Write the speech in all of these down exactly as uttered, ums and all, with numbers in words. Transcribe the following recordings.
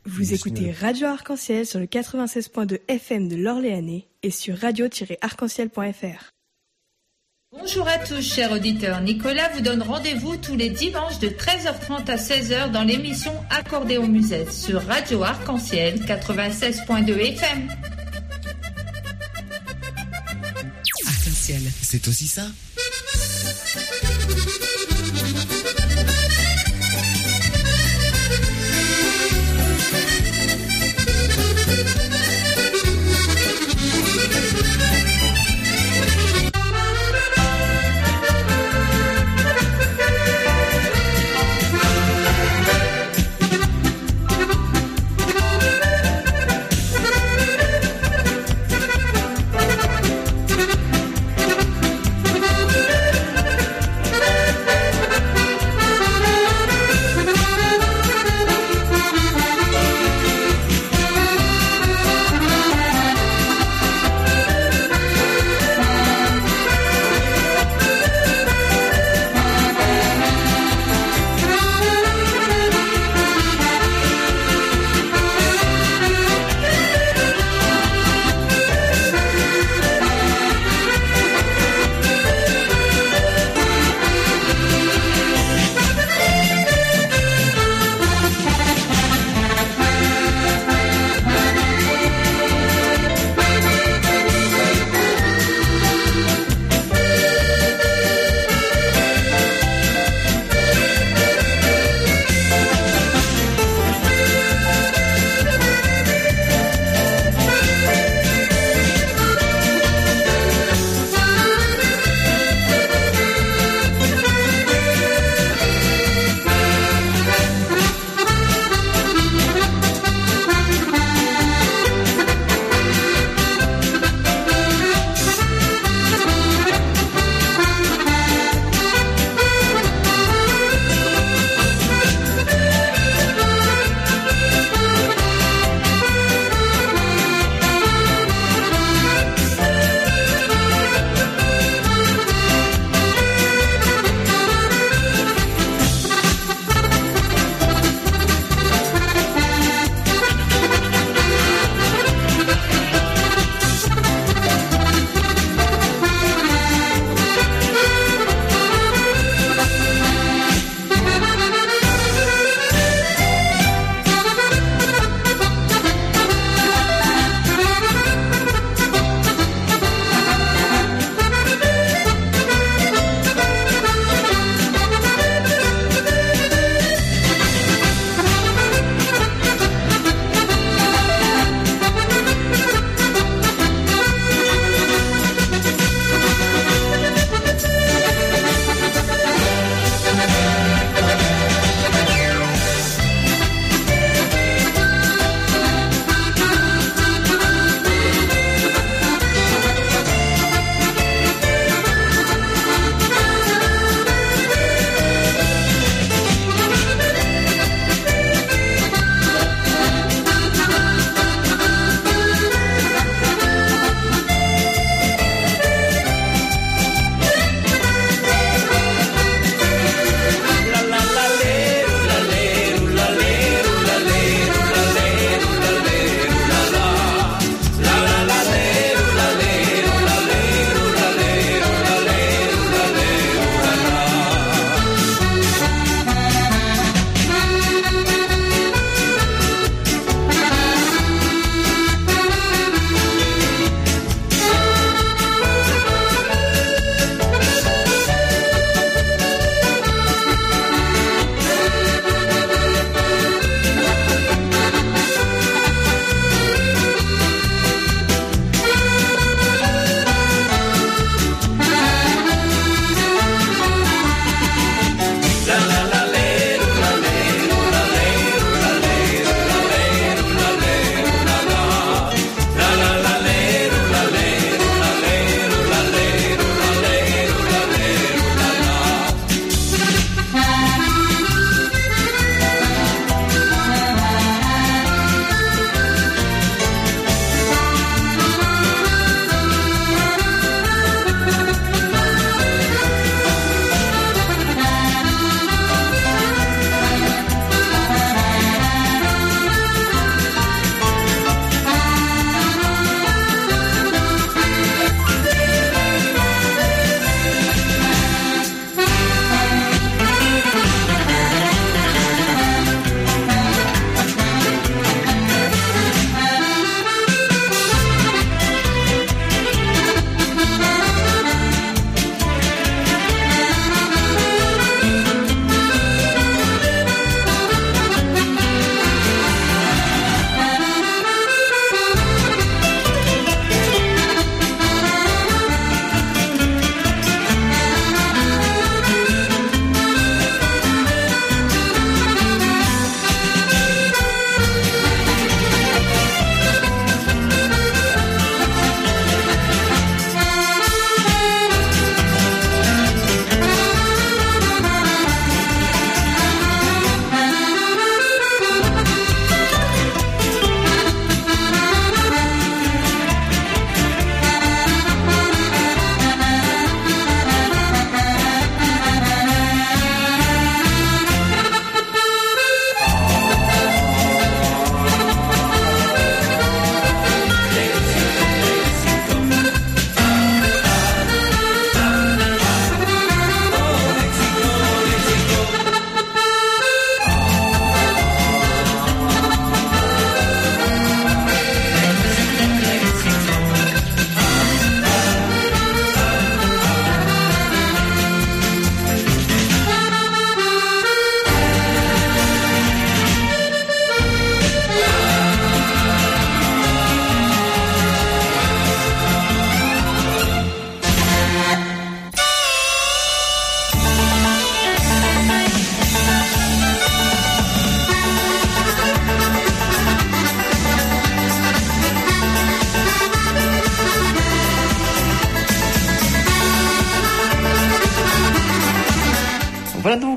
Vous écoutez Radio Arc-en-Ciel sur le quatre-vingt-seize point deux F M de l'Orléanais et sur radio tiret arc-en-ciel point f r. Bonjour à tous, chers auditeurs. Nicolas vous donne rendez-vous tous les dimanches de treize heures trente à seize heures dans l'émission Accordéon Musette sur Radio Arc-en-Ciel quatre-vingt-seize point deux F M. Arc-en-Ciel, c'est aussi ça.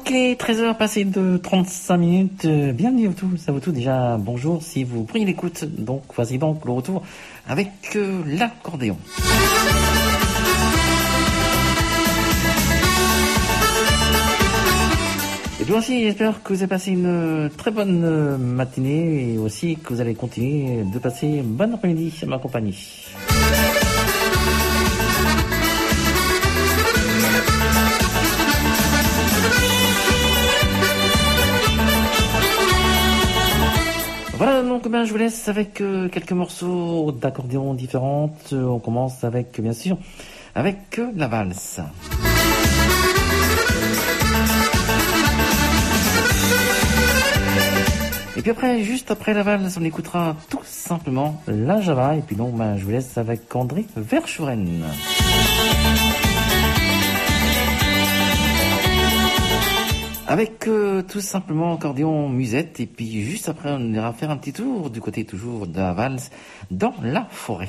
qu'il est treize heures passées de trente-cinq minutes. Euh, bienvenue à tous, à vous tous déjà. Bonjour si vous prenez l'écoute. Donc voici donc le retour avec euh, l'accordéon. Et puis aussi, j'espère que vous avez passé une très bonne matinée et aussi que vous allez continuer de passer une bonne après-midi à ma compagnie. Voilà, donc ben, je vous laisse avec euh, quelques morceaux d'accordéon différents. Euh, on commence avec, bien sûr, avec euh, la valse. Et puis après, juste après la valse, on écoutera tout simplement la Java. Et puis donc, ben, je vous laisse avec André Verschuren. Avec euh, tout simplement accordéon musette. Et puis juste après, on ira faire un petit tour du côté toujours de la valse dans la forêt.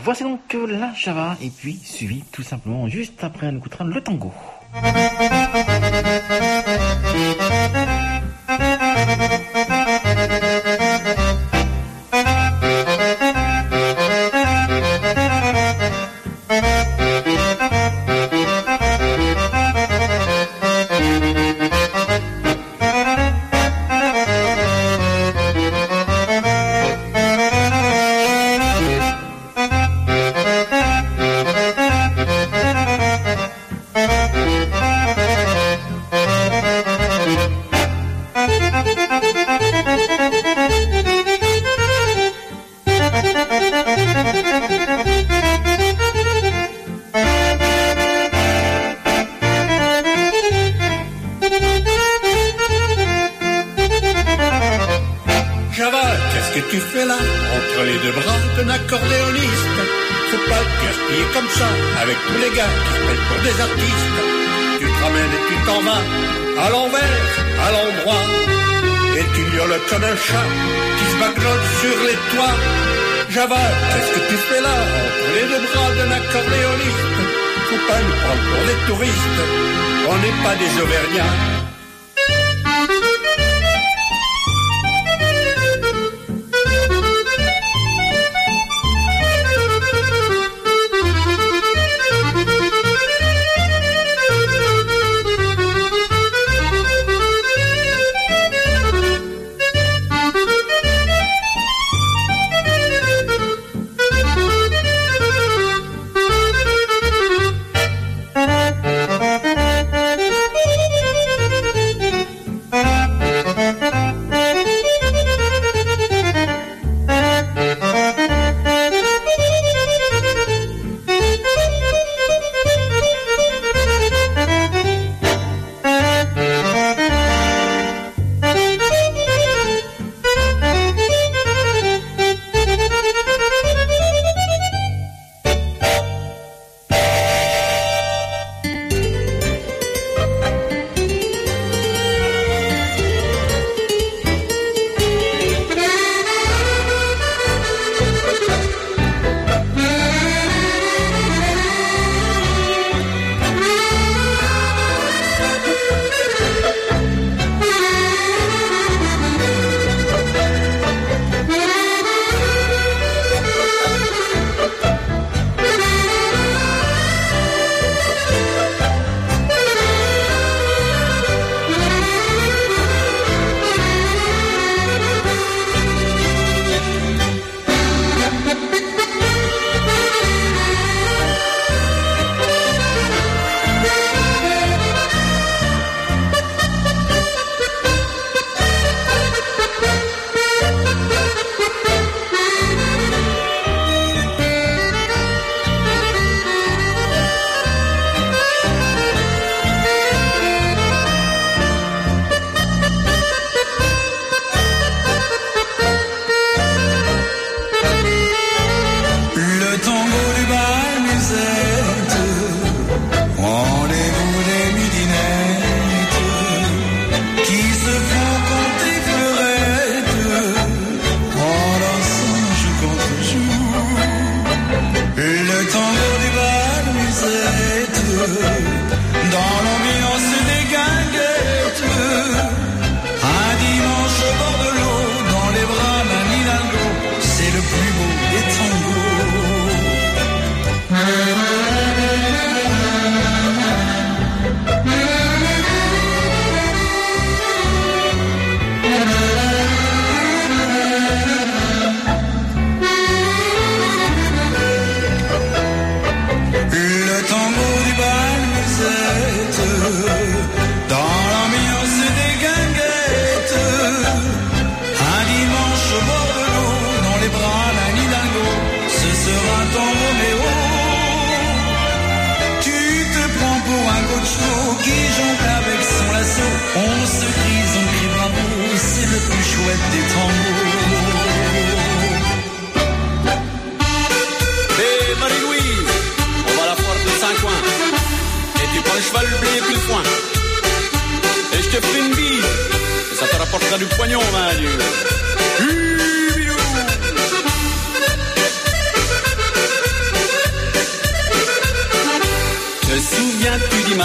Voici donc la Java, et puis suivi tout simplement juste après on écoutera le tango. Java, qu'est-ce que tu fais là, entre les deux bras d'un accordéoniste? Faut pas nous prendre pour des touristes, on n'est pas des Auvergnats.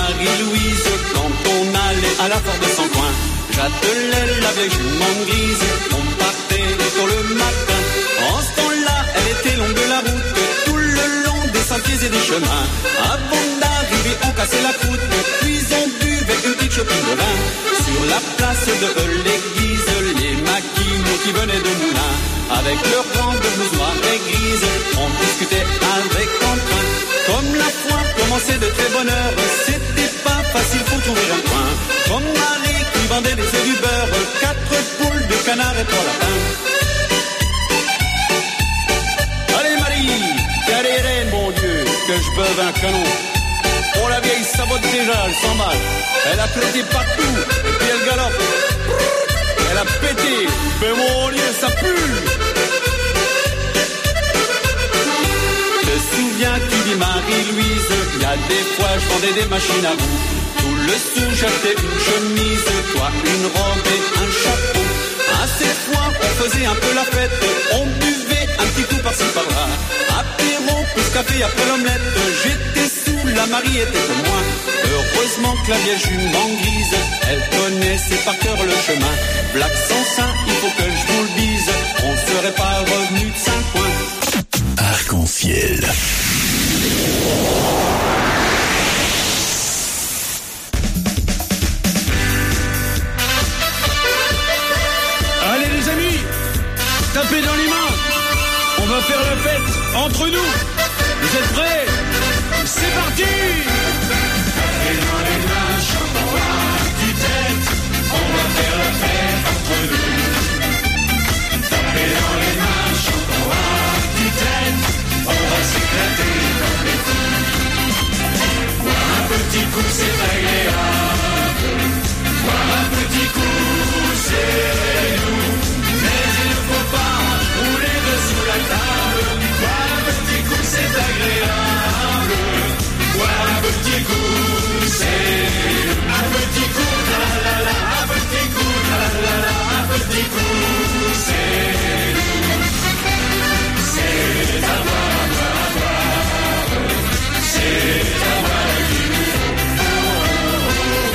Marie-Louise quand on allait à la Fort de Sancoin. J'attelais la vieille jument grise, on partait tôt le matin. En ce temps-là, elle était longue de la route, tout le long des sentiers et des chemins. Avant d'arriver, on cassait la croûte, puis on buvait une petite chopine de vin. Sur la place de l'église, les maquinos qui venaient de Moulins, avec leur rang de blouse noire et grise, on discutait avec entrain. Comme la foi commençait de très bonne heure, c'était pas facile pour trouver un coin. Comme Marie qui vendait des œufs du beurre, quatre poules, deux canards et trois lapins. Allez Marie, qu'elle est reine, mon Dieu, que je beuve un canon. Oh la vieille sabote déjà, elle s'emballe. Elle a pété partout, et puis elle galope. Elle a pété, mais mon Dieu, ça pue. Je te souviens, tu dis Marie-Louise, il y a des fois je vendais des machines à roue. Tout le sou, j'achetais une chemise, toi une robe et un chapeau. À ces fois, on faisait un peu la fête, on buvait un petit coup par-ci par-là. Apéro, plus café après l'omelette, j'étais sous, la Marie était comme moi. Heureusement que la vieille jument grise, elle connaissait par cœur le chemin. Black sans sein, il faut que je vous le dise, on serait pas revenu de Saint-Coin. Arc-en-ciel. Allez les amis, tapez dans les mains. On va faire la fête entre nous. Vous êtes prêts? C'est parti. Tapez dans les mains, chantons à tue-tête. On va faire la fête entre nous. Tapez dans les mains, chantons à tue-tête. On va s'éclater comme les fous. Boire un petit coup, c'est agréable. Boire un petit coup, c'est nous. Mais il ne faut pas rouler dessous la table. Boire un petit coup, c'est agréable. Boire un petit coup, c'est un petit coup, la la la, un petit coup, la la la, un petit coup, c'est nous. C'est à boire, à boire, à boire. C'est à boire qu'il nous faut.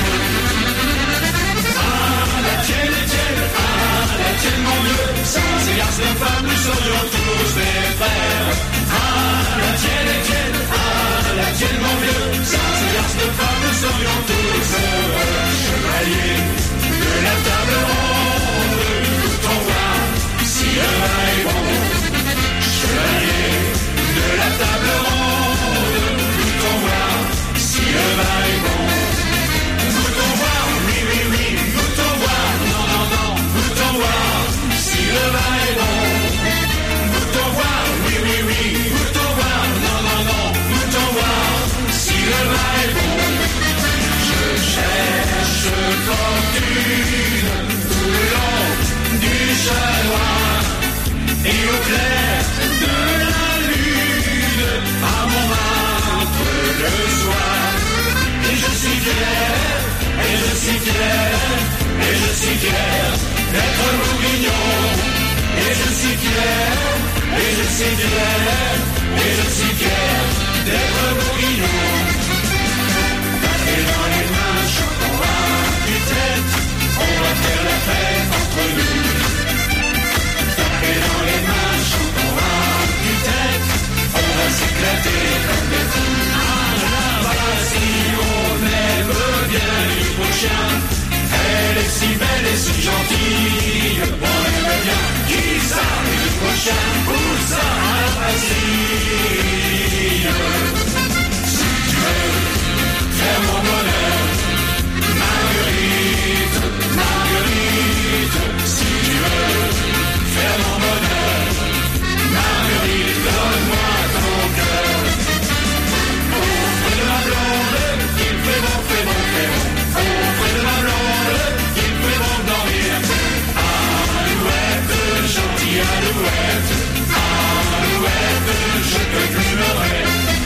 Ah, la tienne, tienne, ah, la tienne, mon Dieu. Sans ces garçons et femmes, nous serions tous des frères. Ah, la tienne, tienne, ah, la tienne, mon Dieu. Sans ces garçons et femmes, nous serions tous chevaliers de la table ronde. Goûtons voir si le vin est bon. Chevalier de la table ronde. Goûtons voir si le vin est bon. Goûtons voir, oui, oui, oui. Goûtons voir, non, non, non. Goûtons voir si le vin est bon. Goûtons voir, oui, oui, oui. Goûtons voir, non, non, non. Goûtons voir si le vin est bon. Je cherche fortune tout le long du chanois et au clair de la lune à Montmartre le soir. Et je suis fier, et je suis fier, et je suis fier d'être bourguignon. Et je suis fier, et je suis fier, et je suis fier d'être bourguignon. Tapez dans les mains, chantons à tue-tête, on va faire la fête entre nous. Tapez dans les mains, chantons à tue-tête, on va s'éclater comme des fous. Ah là, voilà, si on aime bien du prochain, elle est si belle et si gentille, on aime bien. Qui ça, du prochain, où ça, à la Bastille. Si tu veux faire mon bonheur, Marguerite, Marguerite. Si tu veux faire mon bonheur, Marguerite, donne-moi ton cœur. Auprès de ma blonde, il fait bon, fait bon, fait bon. Auprès de ma blonde, il fait bon dormir. Alouette, gentille alouette, alouette, je te plumerai.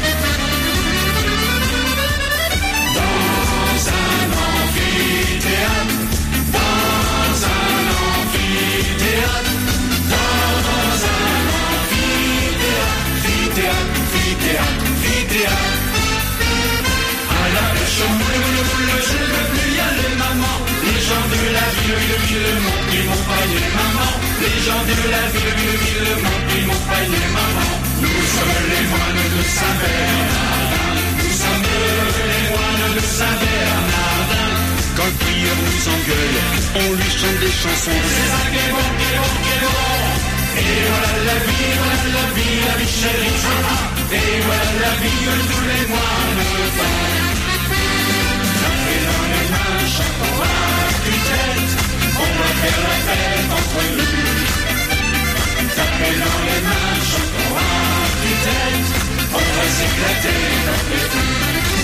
Dans un amphithéâtre, dans un amphithéâtre, dans un amphithéâtre, amphithéâtre, amphithéâtre, amphithéâtre. À la pêche au moule, le jour de pluie, il y a les mamans. Les gens de la ville, ville, ville, m'ont pris mon panier, maman. Les gens de la ville, ville, ville, m'ont pris mon panier, maman. Nous sommes les moines de Saint-Bernardin. Nous sommes les moines de Saint-Bernardin. Quand le prieur nous engueule, on lui chante des chansons. C'est ça qui est bon, qui est bon, qui est bon. Et voilà la vie, voilà la vie, la vie chérie. Et voilà la vie que tous les moines font. Tapez dans les mains, chantons à tue-tête. On va faire la fête entre nous. Tapez dans les mains, chantons à tue-tête. On va s'éclater dans les rues.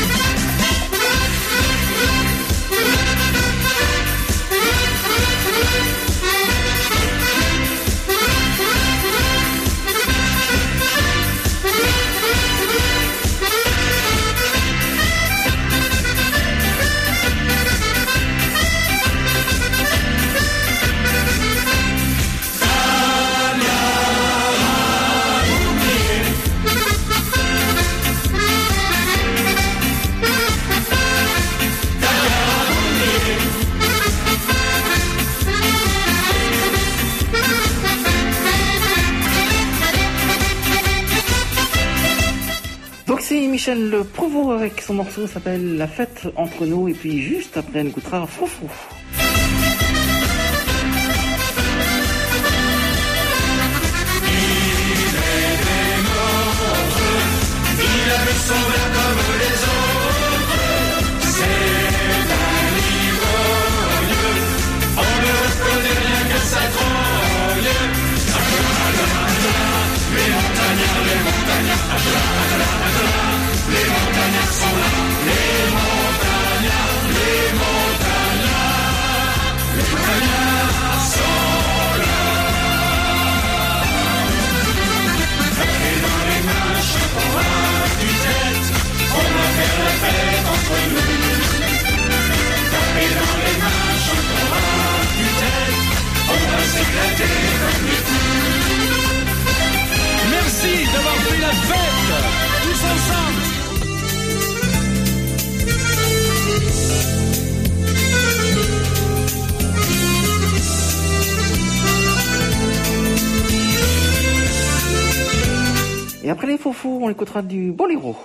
C'est Michel Provost avec son morceau s'appelle La fête entre nous et puis juste après on écoutera Froufrou. Il avait son verre comme les autres. C'est un ivrogne. On ne reconnaît rien que sa trogne. Les montagnards, les montagnards, les montagnards sont là. Les montagnards, les montagnards, les montagnards sont là. Tapez dans les mains, chantons à tue-tête. On va faire la fête entre nous. Tapez dans les mains, chantons à tue-tête. On va s'éclater comme les fous. Merci d'avoir fait la fête, tous ensemble. Et après les faux-fous, on écoutera du boléro.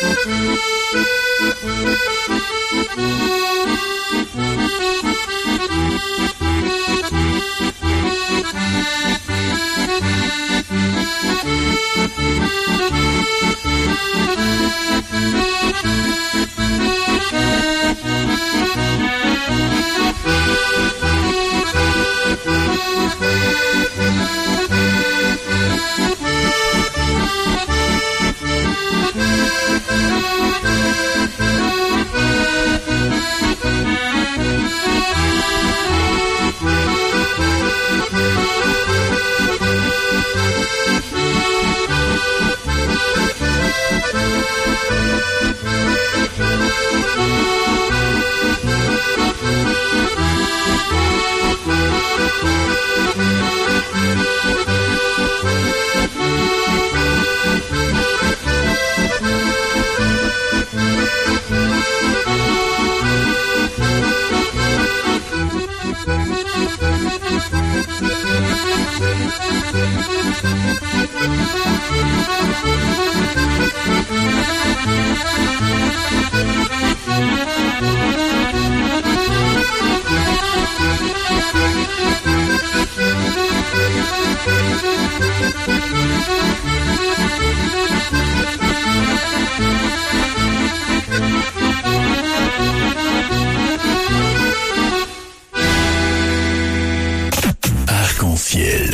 Arc-en-ciel.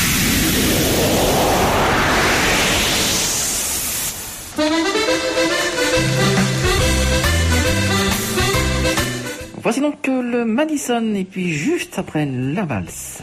Voici donc le Madison et puis juste après la valse.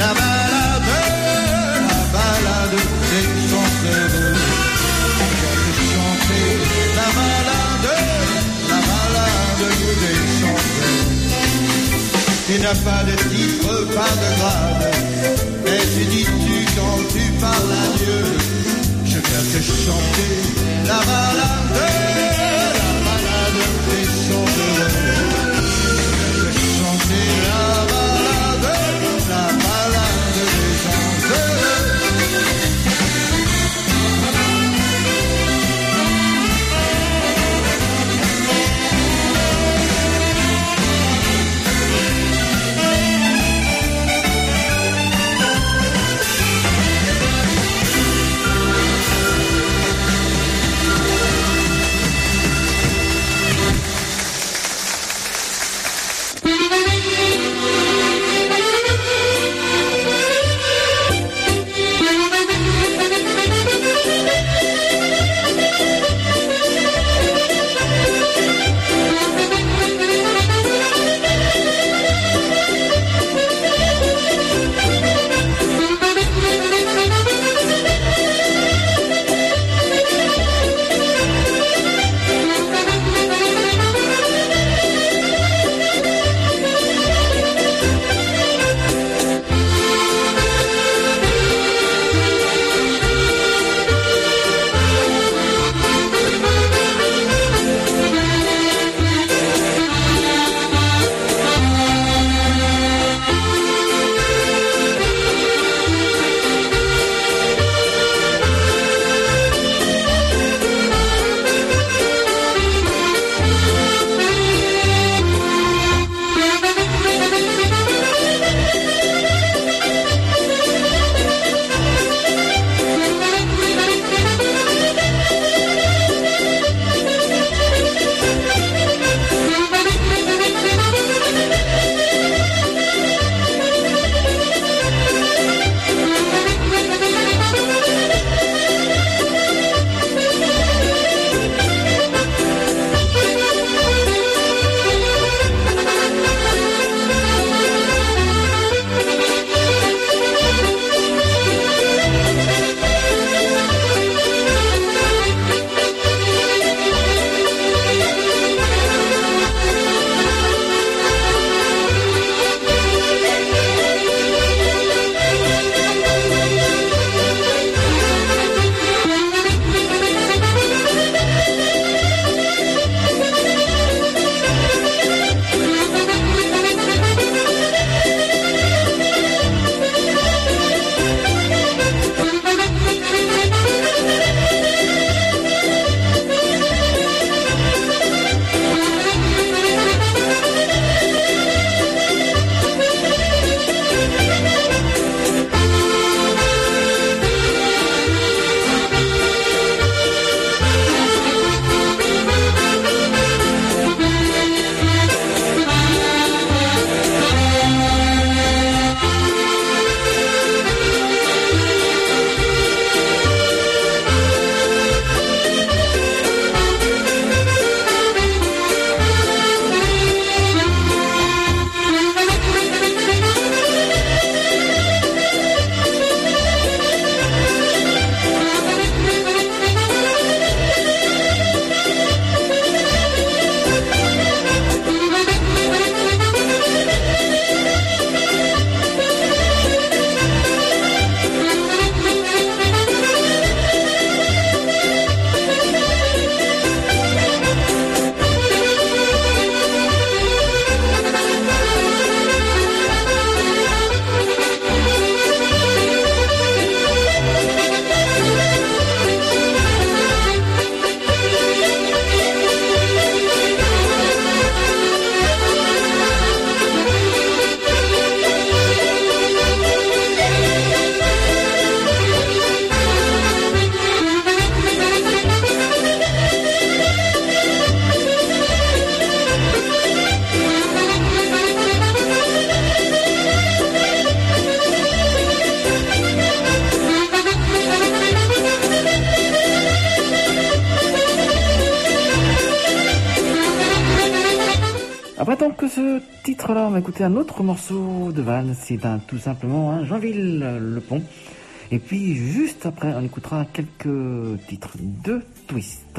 la balade, la balade des chanteurs. Je viens te chanter la balade, la balade des chanteurs. Tu n'as pas de titre, pas de grade, mais tu dis-tu quand tu parles à Dieu. Je viens te chanter la balade, la balade des chanteurs. Je viens te chanter la balade, la balade des chanteurs. ce titre-là, on va écouter un autre morceau de Van. C'est un, tout simplement un Joinville-le-Pont. Et puis, juste après, on écoutera quelques titres de Twist.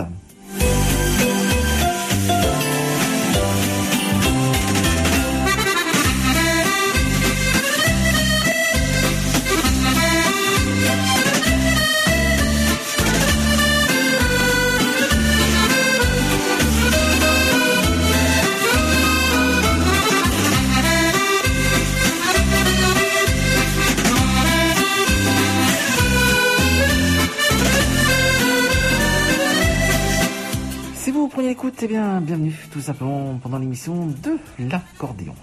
Prenez écoute, eh bien, bienvenue tout simplement pendant l'émission de l'accordéon.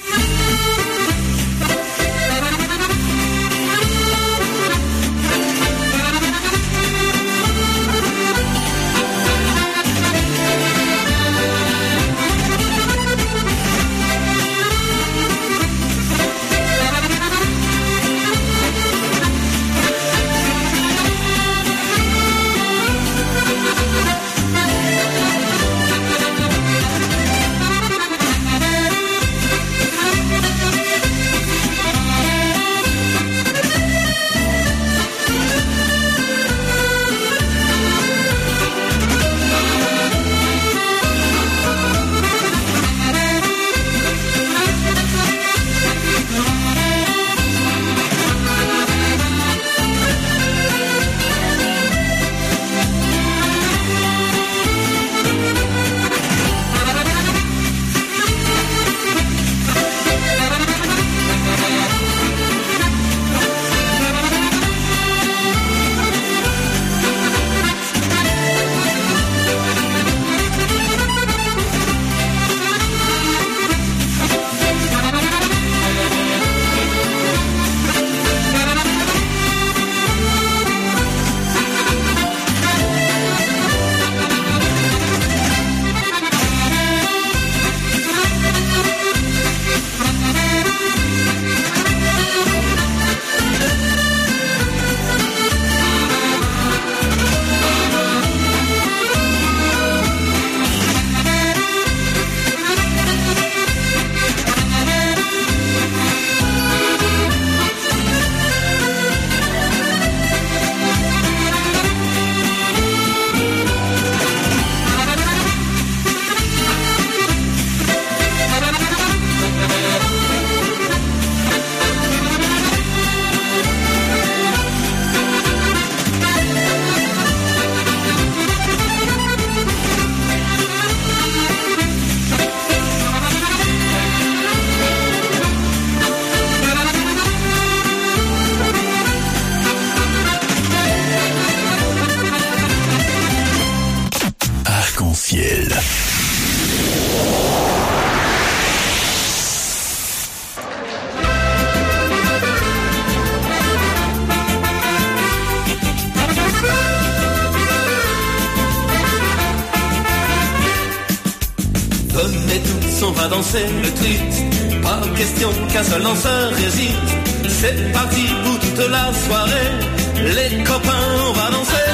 Danser le tweet, pas question qu'un seul danseur résiste. C'est parti pour toute la soirée, les copains on va danser.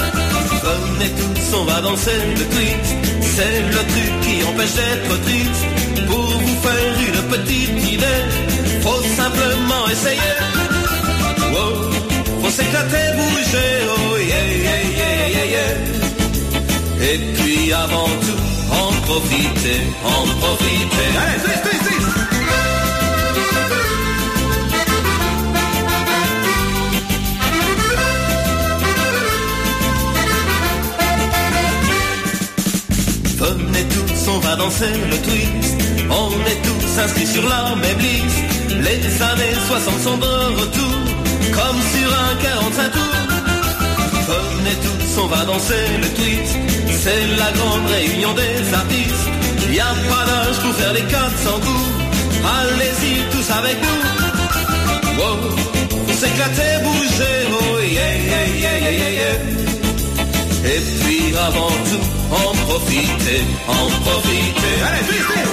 Venez tous on va danser le tweet, c'est le truc qui empêche d'être triste. Pour vous faire une petite idée, faut simplement essayer. Wow, faut s'éclater, bouger, oh yeah yeah yeah yeah yeah. Et puis avant tout en profiter, en profiter. Allez, twist, twist, twist. Venez tous, on va danser le twist. On est tous inscrits sur la même liste. Les années soixante sont de retour, comme sur un quarante-cinq tours. Venez tous, on va danser le twist. C'est la grande réunion des artistes. Y a pas d'âge pour faire les quatre cents coups. Allez-y tous avec nous. Wow, faut s'éclater, bouger, oh yeah yeah yeah yeah yeah yeah. Et puis avant tout, en profiter, en profiter. Allez, twist, twist.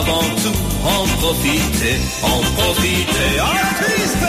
avant tout en profiter, en profiter. Artiste!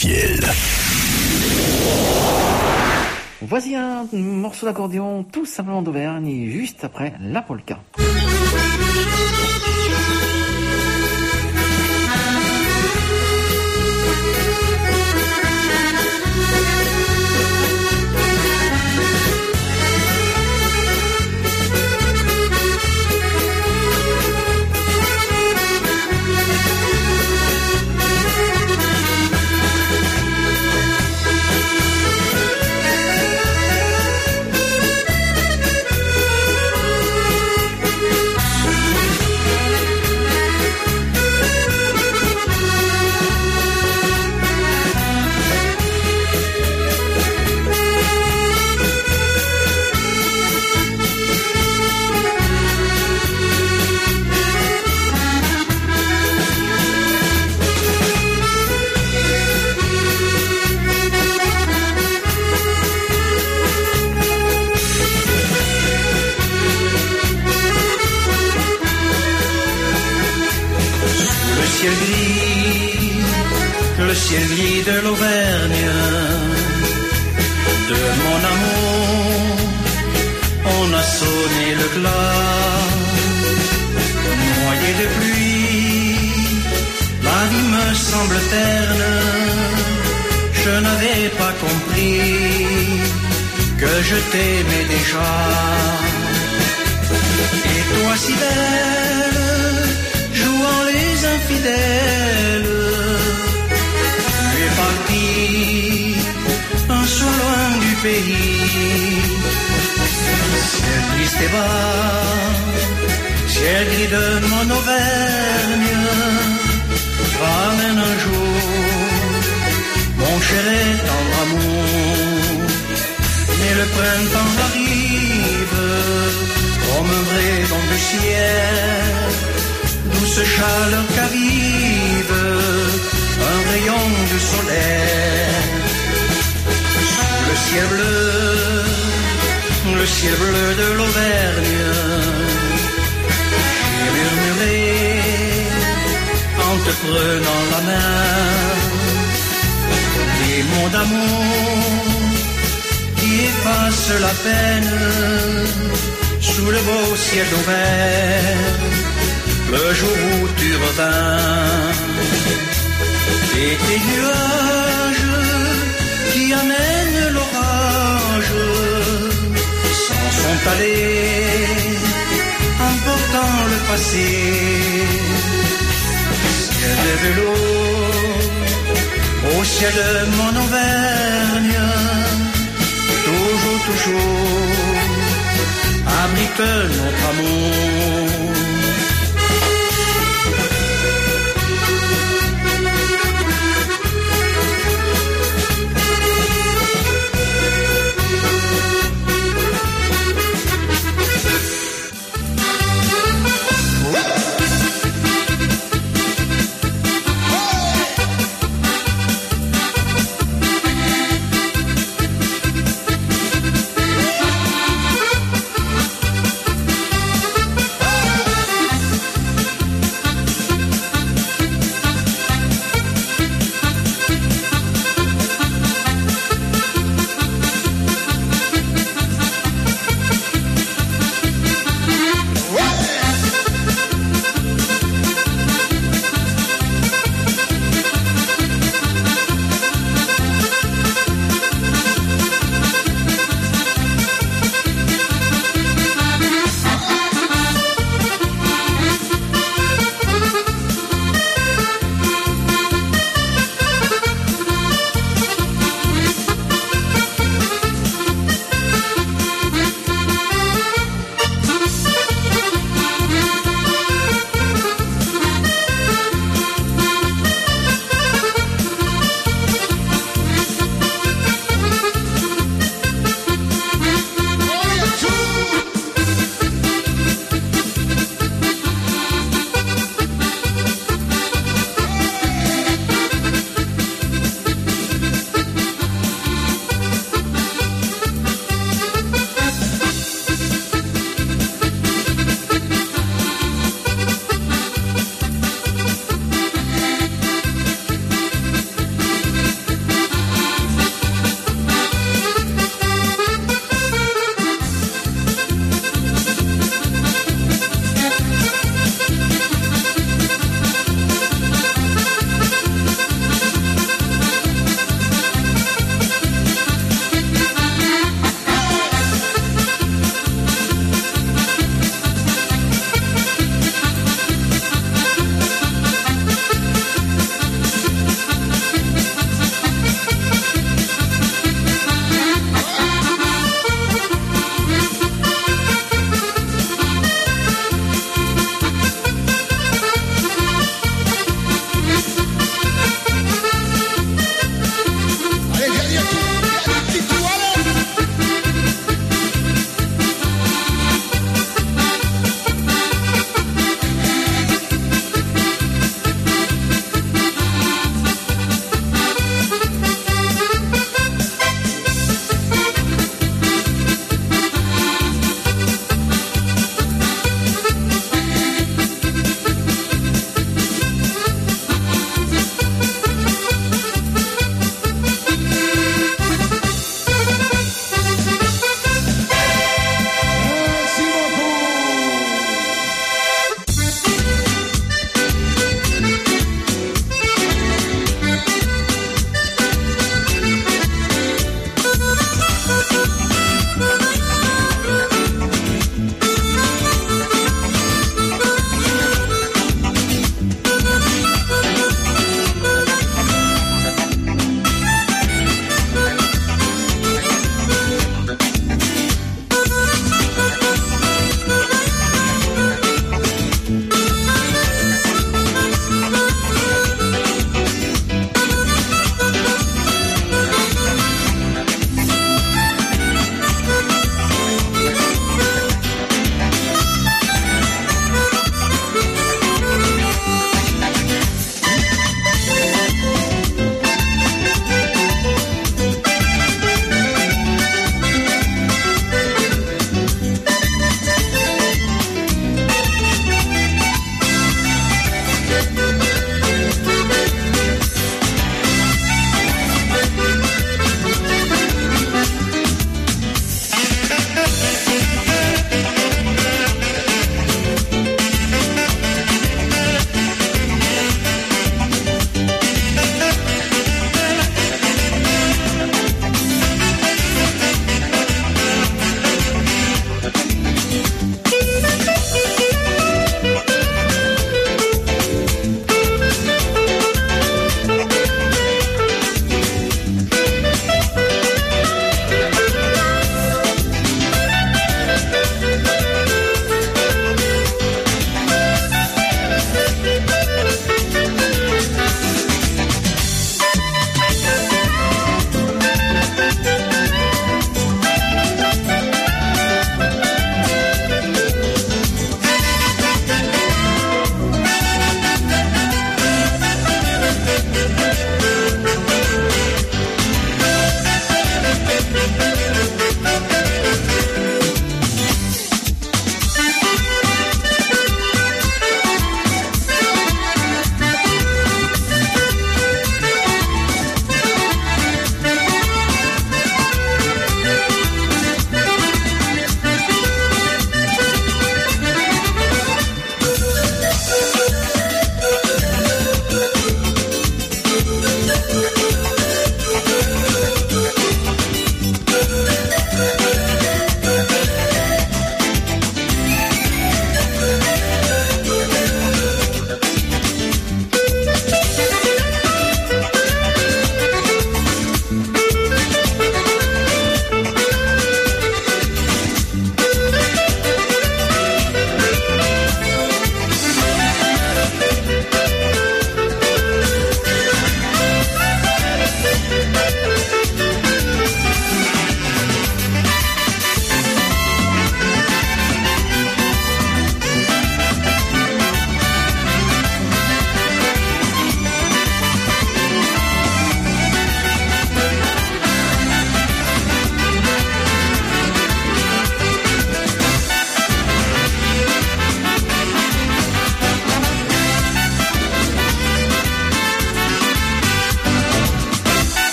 Arc-en-Ciel. Voici un morceau d'accordéon tout simplement d'Auvergne, et juste après la polka. Le ciel gris de l'Auvergne, de mon amour, on a sonné le glas. Noyé de pluie, la vie me semble terne. Je n'avais pas compris que je t'aimais déjà. Et toi si belle, jouant les infidèles, un soir loin du pays. Ciel triste et bas, ciel gris de mon Auvergne, ramène un jour mon cher et tendre amour. Mais le printemps arrive comme un vrai don du ciel, douce chaleur qu'arrive un rayon de soleil. Le ciel bleu, le ciel bleu de l'Auvergne, j'ai murmuré en te prenant la main des mots d'amour qui effacent la peine. Sous le beau ciel d'Auvergne, le jour où tu revins, et tes nuages qui amènent l'orage s'en sont allés, emportant le passé. Ciel de velours, au ciel de mon Auvergne, toujours, toujours, abrite notre amour. Oh!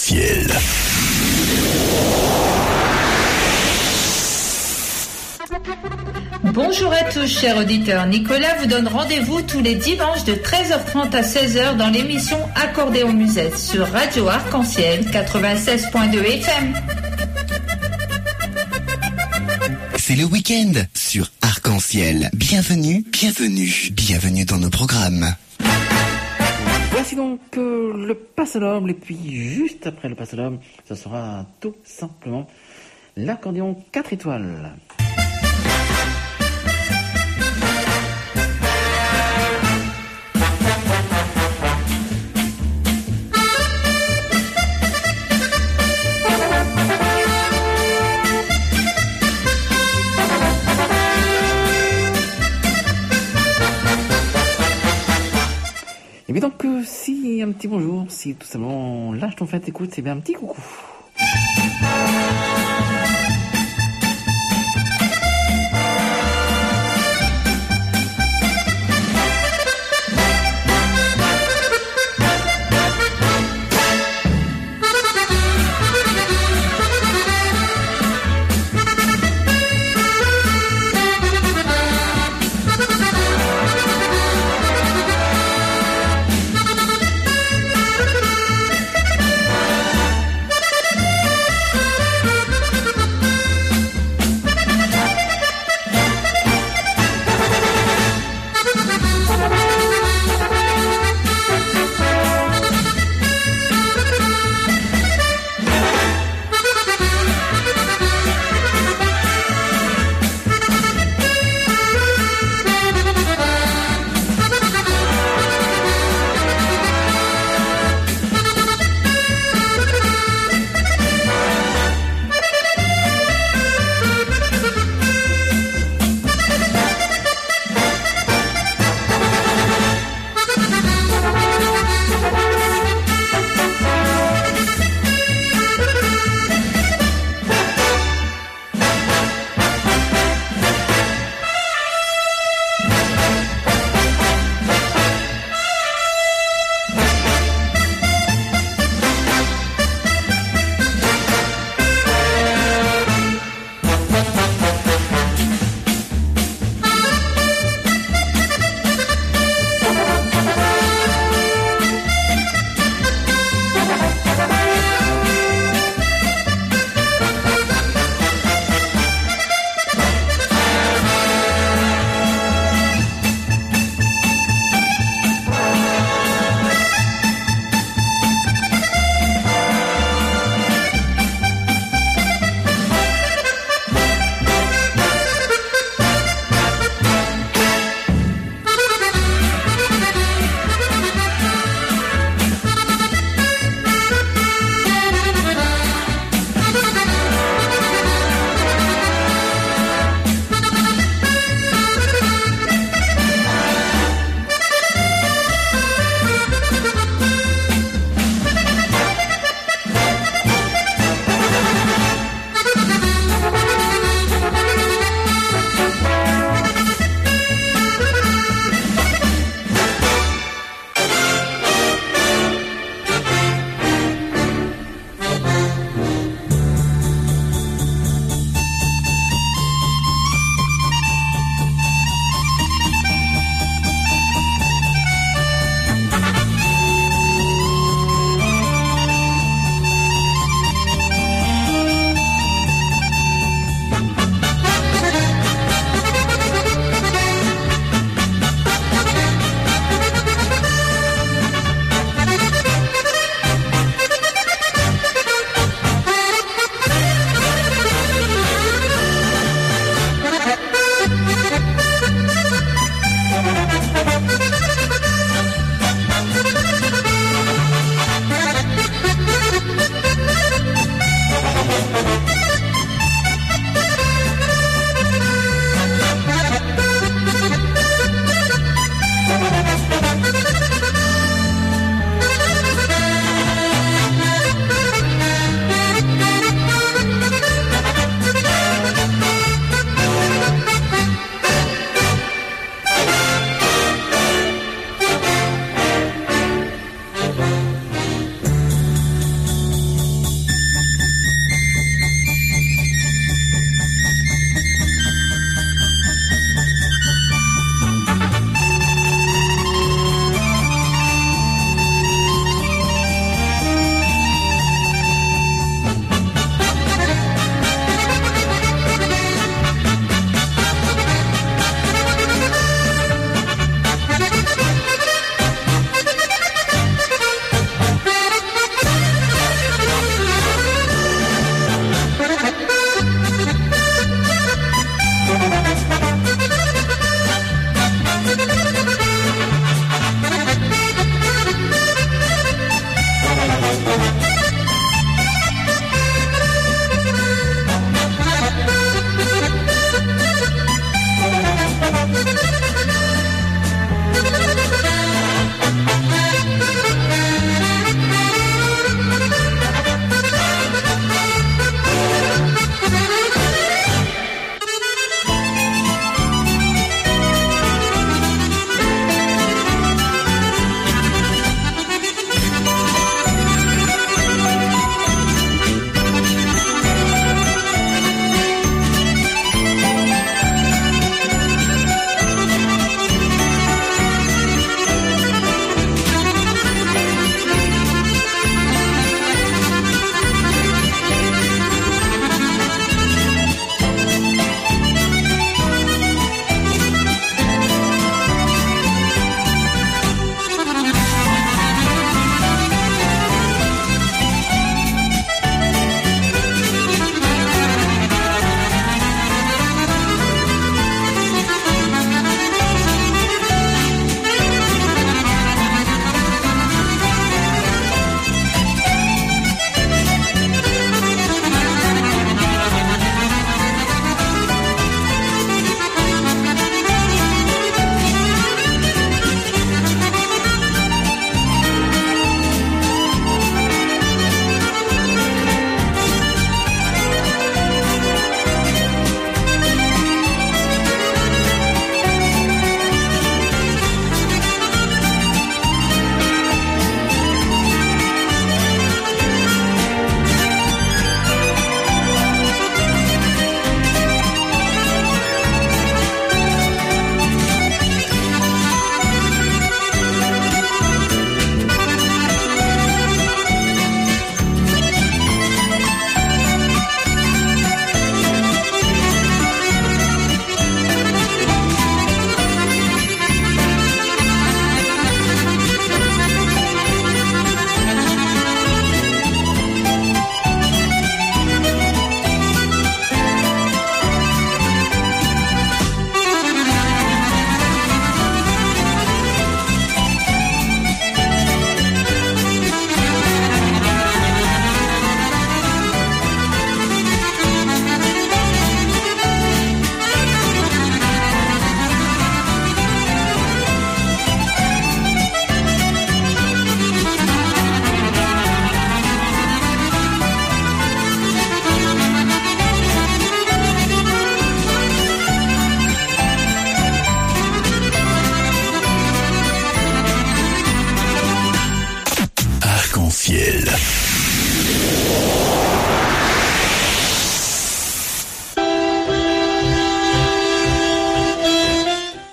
Arc-en-ciel. Bonjour à tous, chers auditeurs. Nicolas vous donne rendez-vous tous les dimanches de treize heures trente à seize heures dans l'émission Accordéon Musette sur Radio Arc-en-ciel quatre-vingt-seize point deux F M. C'est le week-end sur Arc-en-ciel. Bienvenue, bienvenue, bienvenue dans nos programmes. Voici donc euh, le Passe à l'homme, et puis juste après le Passe à l'homme, ce sera tout simplement l'accordéon quatre étoiles. Et bien donc, euh, si un petit bonjour, si tout simplement lâche ton fait, écoute, c'est bien un petit coucou.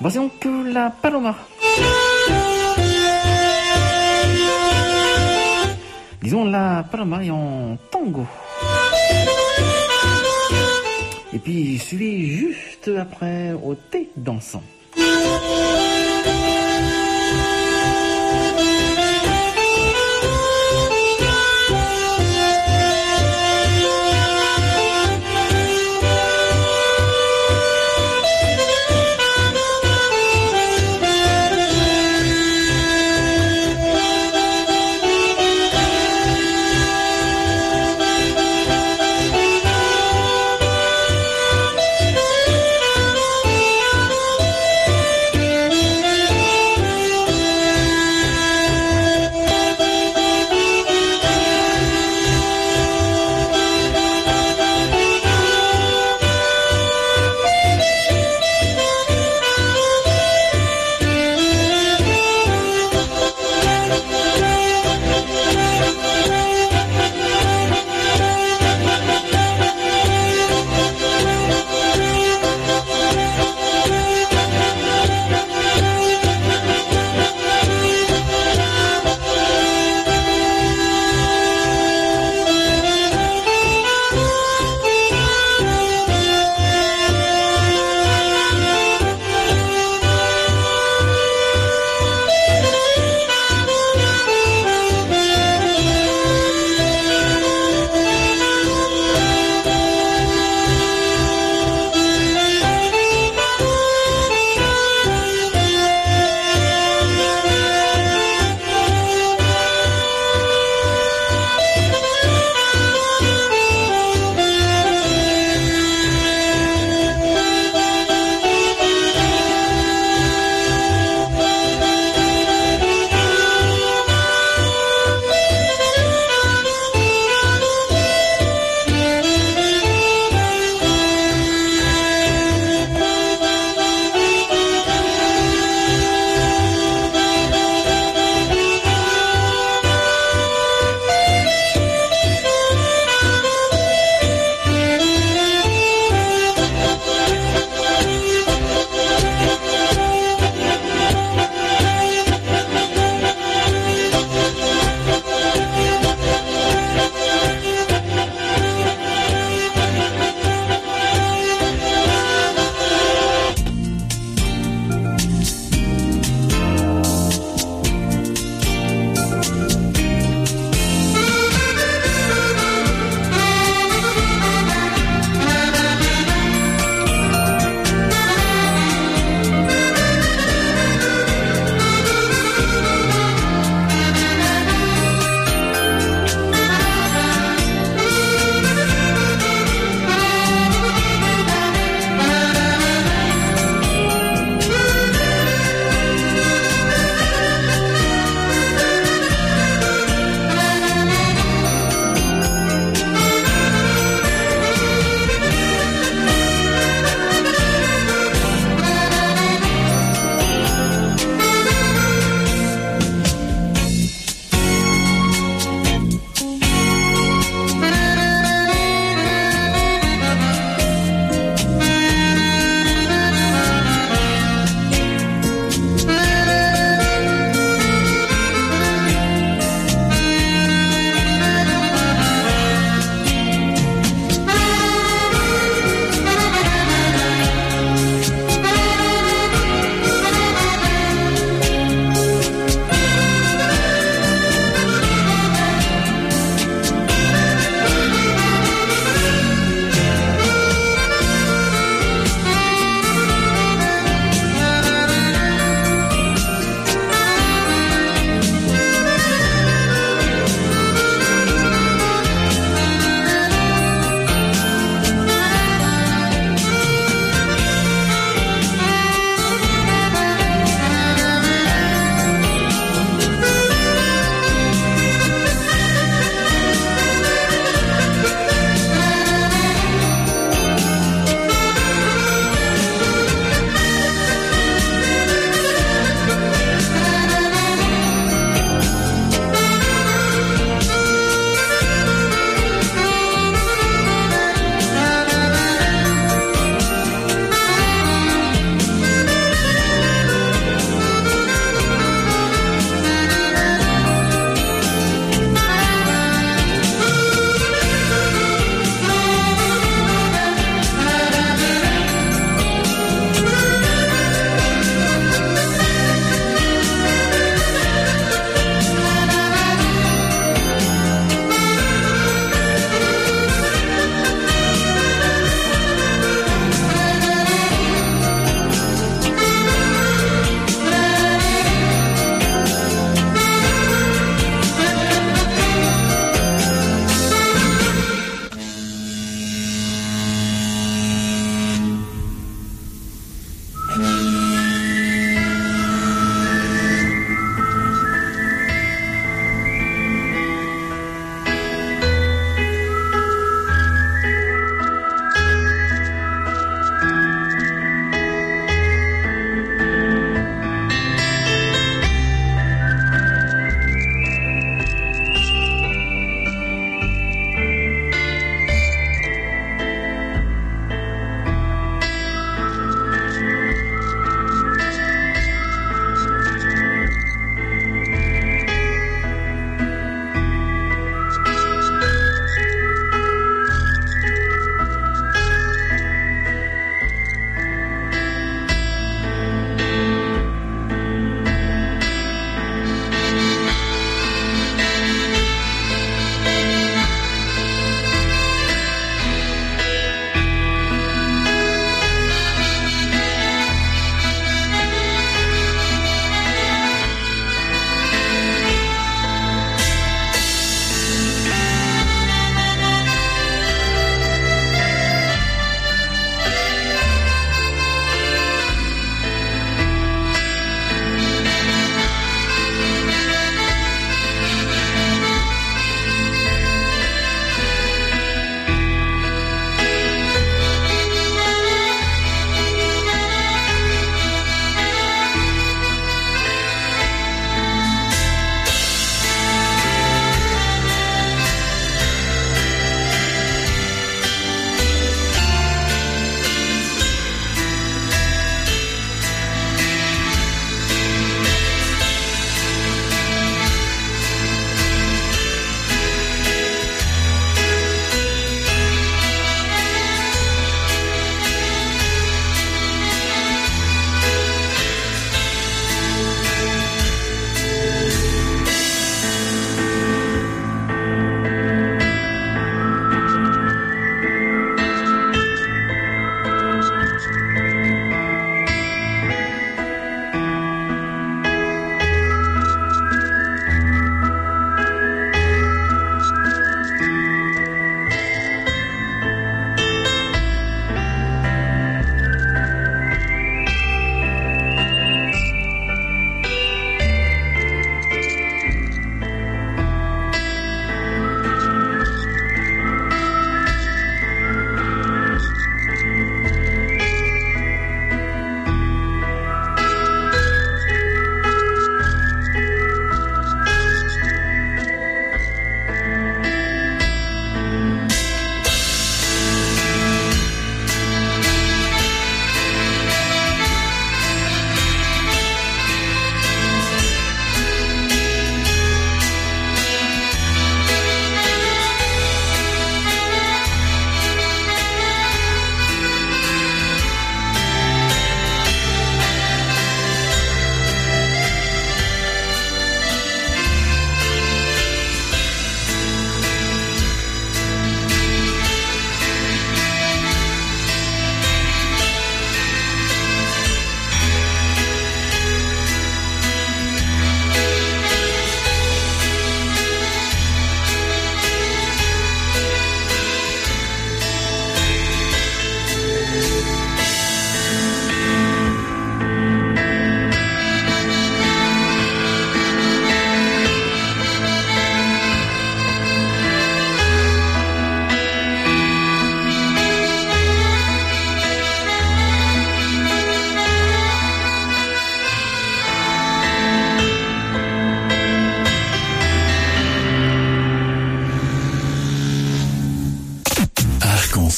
Voici donc la Paloma. Disons la Paloma est en tango. Et puis suivi juste après au thé dansant. Thank you.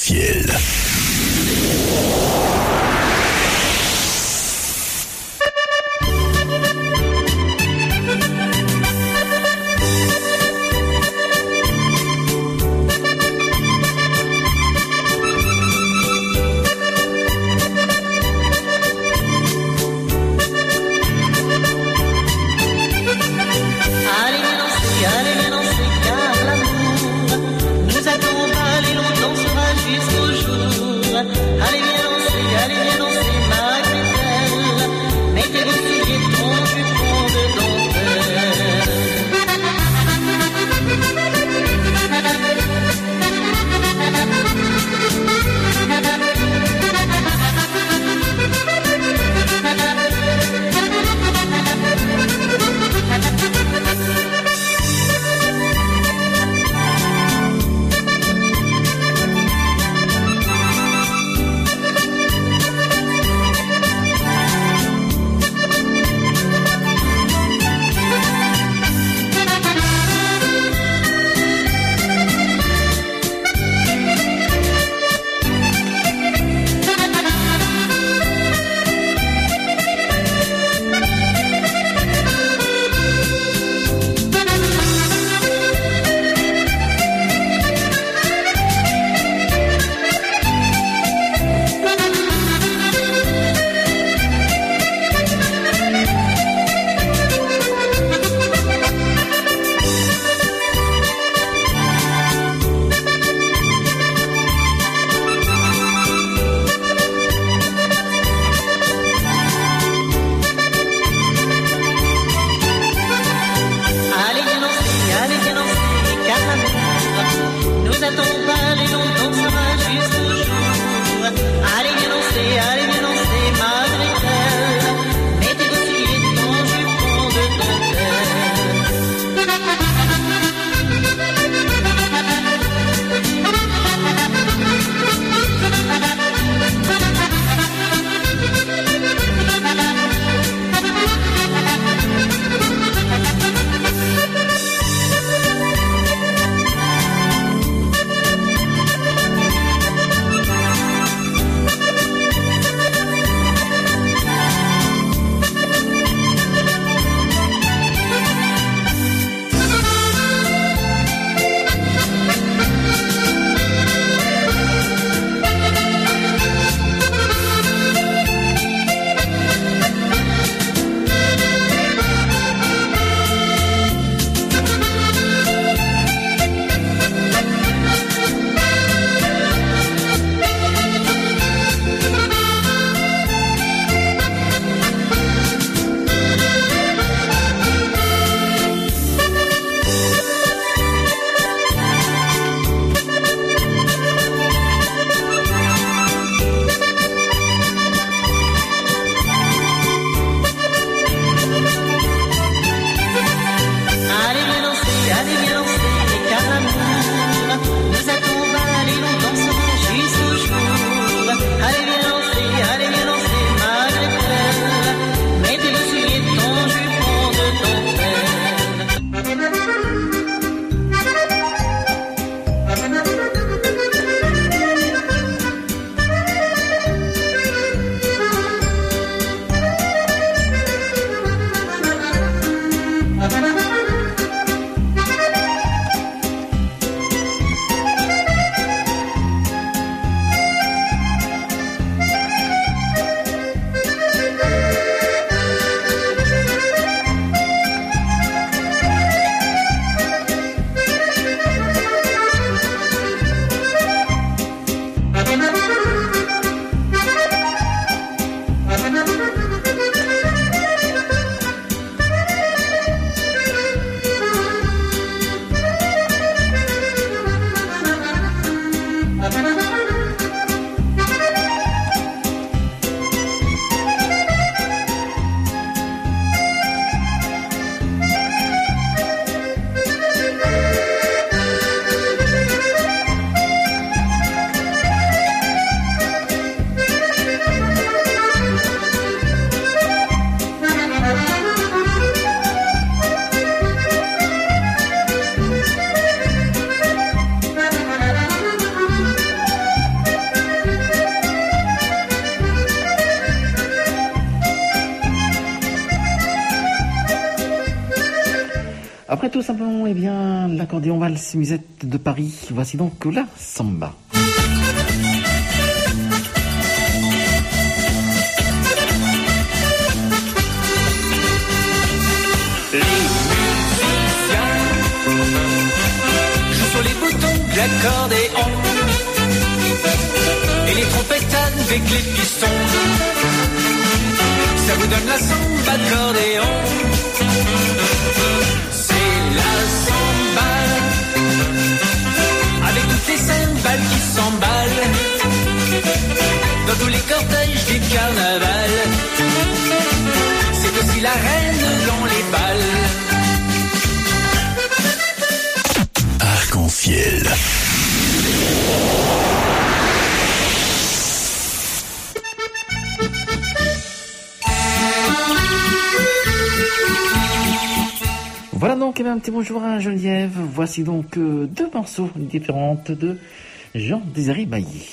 Arc-en-Ciel. Allez, viens danser, après tout simplement, eh bien, l'accordéon valse musette de Paris. Voici donc la samba. Les boutons de l'accordéon et les trompettes avec les pistons, ça vous donne la samba accordéon. C'est la samba avec toutes les cymbales qui s'emballent dans tous les cortèges du carnaval. C'est aussi la reine dans les balles. Arc-en-ciel. Voilà donc, eh bien, un petit bonjour à Geneviève. Voici donc euh, deux morceaux différents de Jean-Désiré Bailly.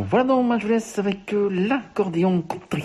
Voilà donc, moi je vous laisse avec euh, l'accordéon country.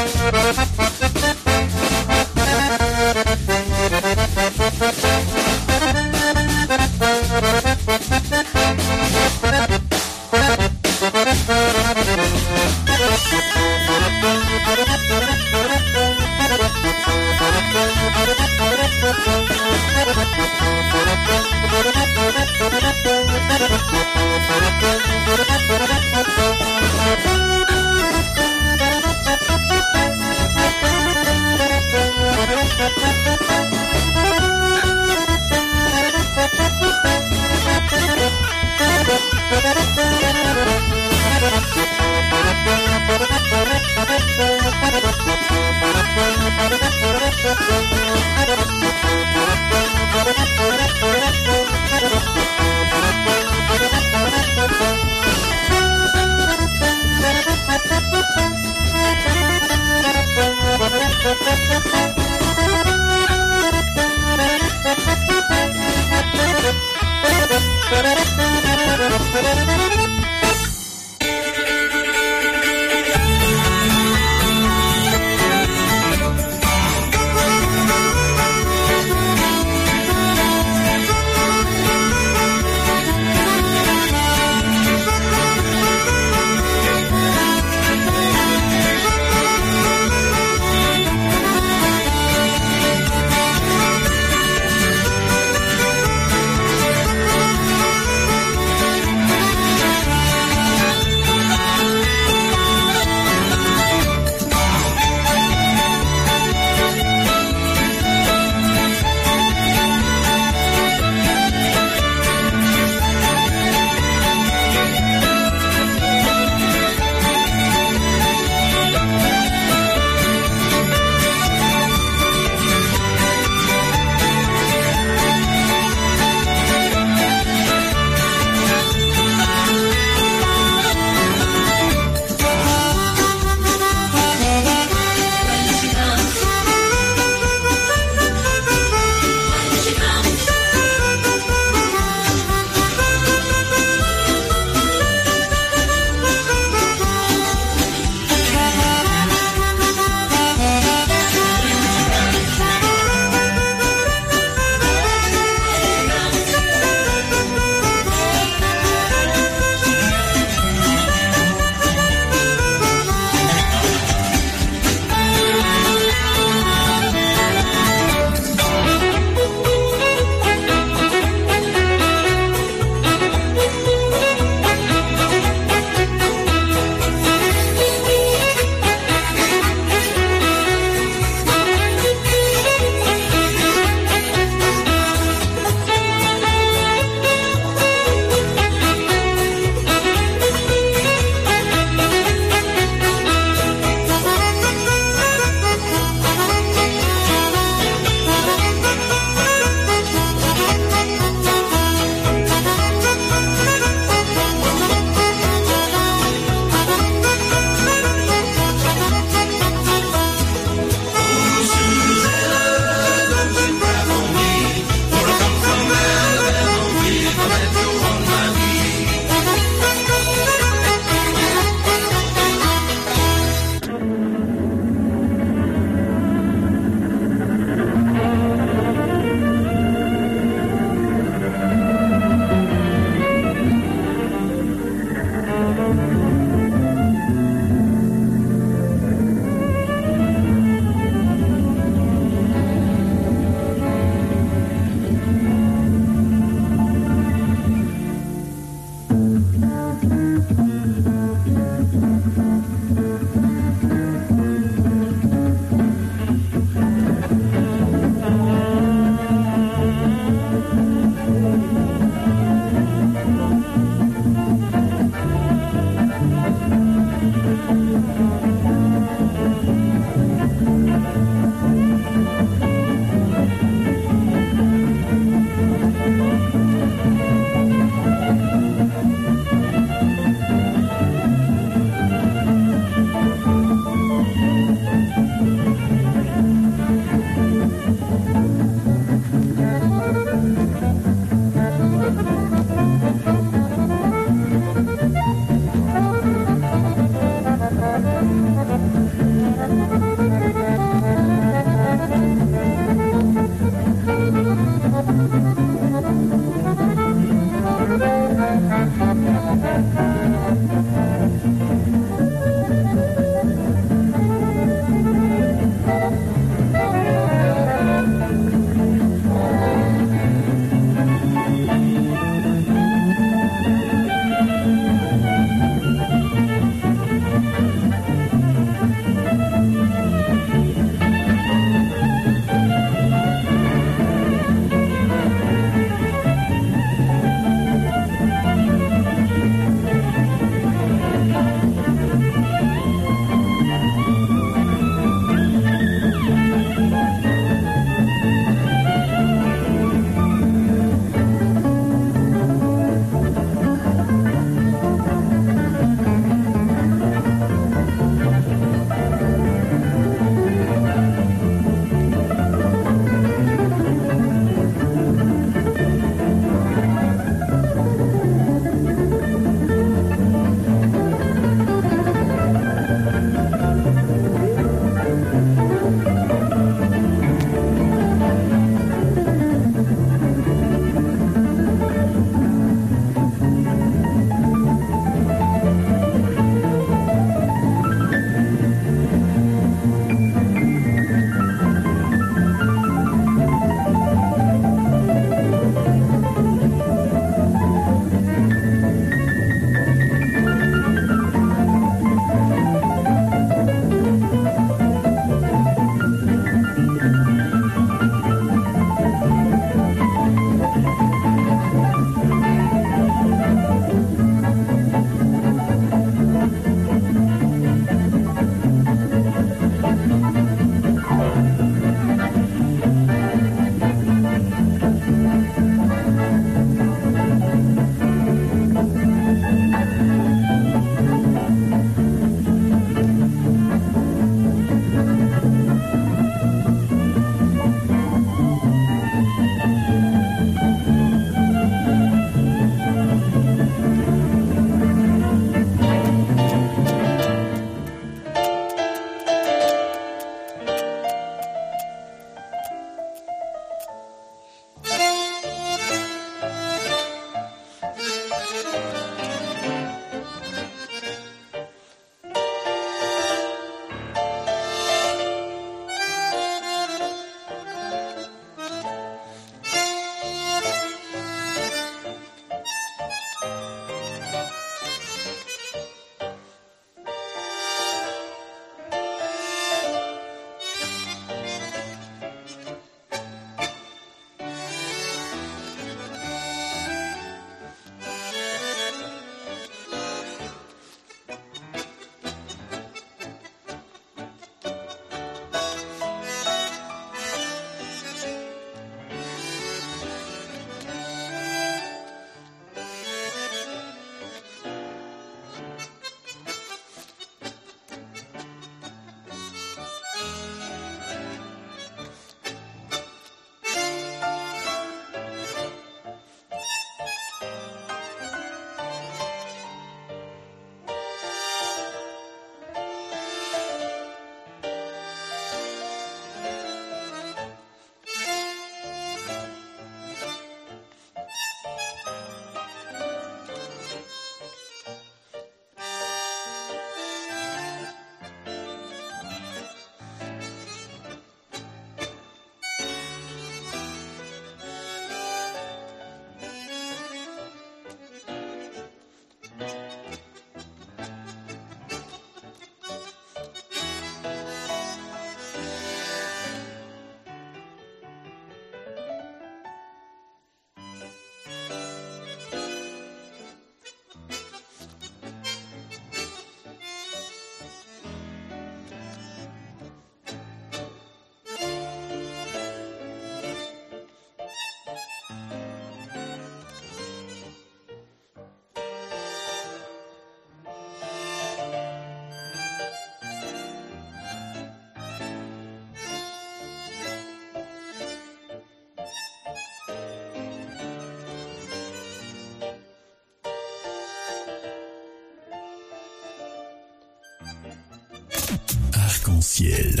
Arc-en-ciel.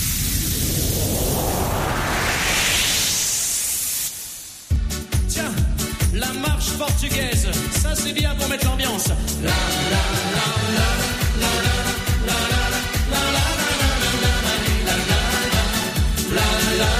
Tiens, la marche portugaise, ça c'est bien pour mettre l'ambiance. La la la la la la la la la la la la la la la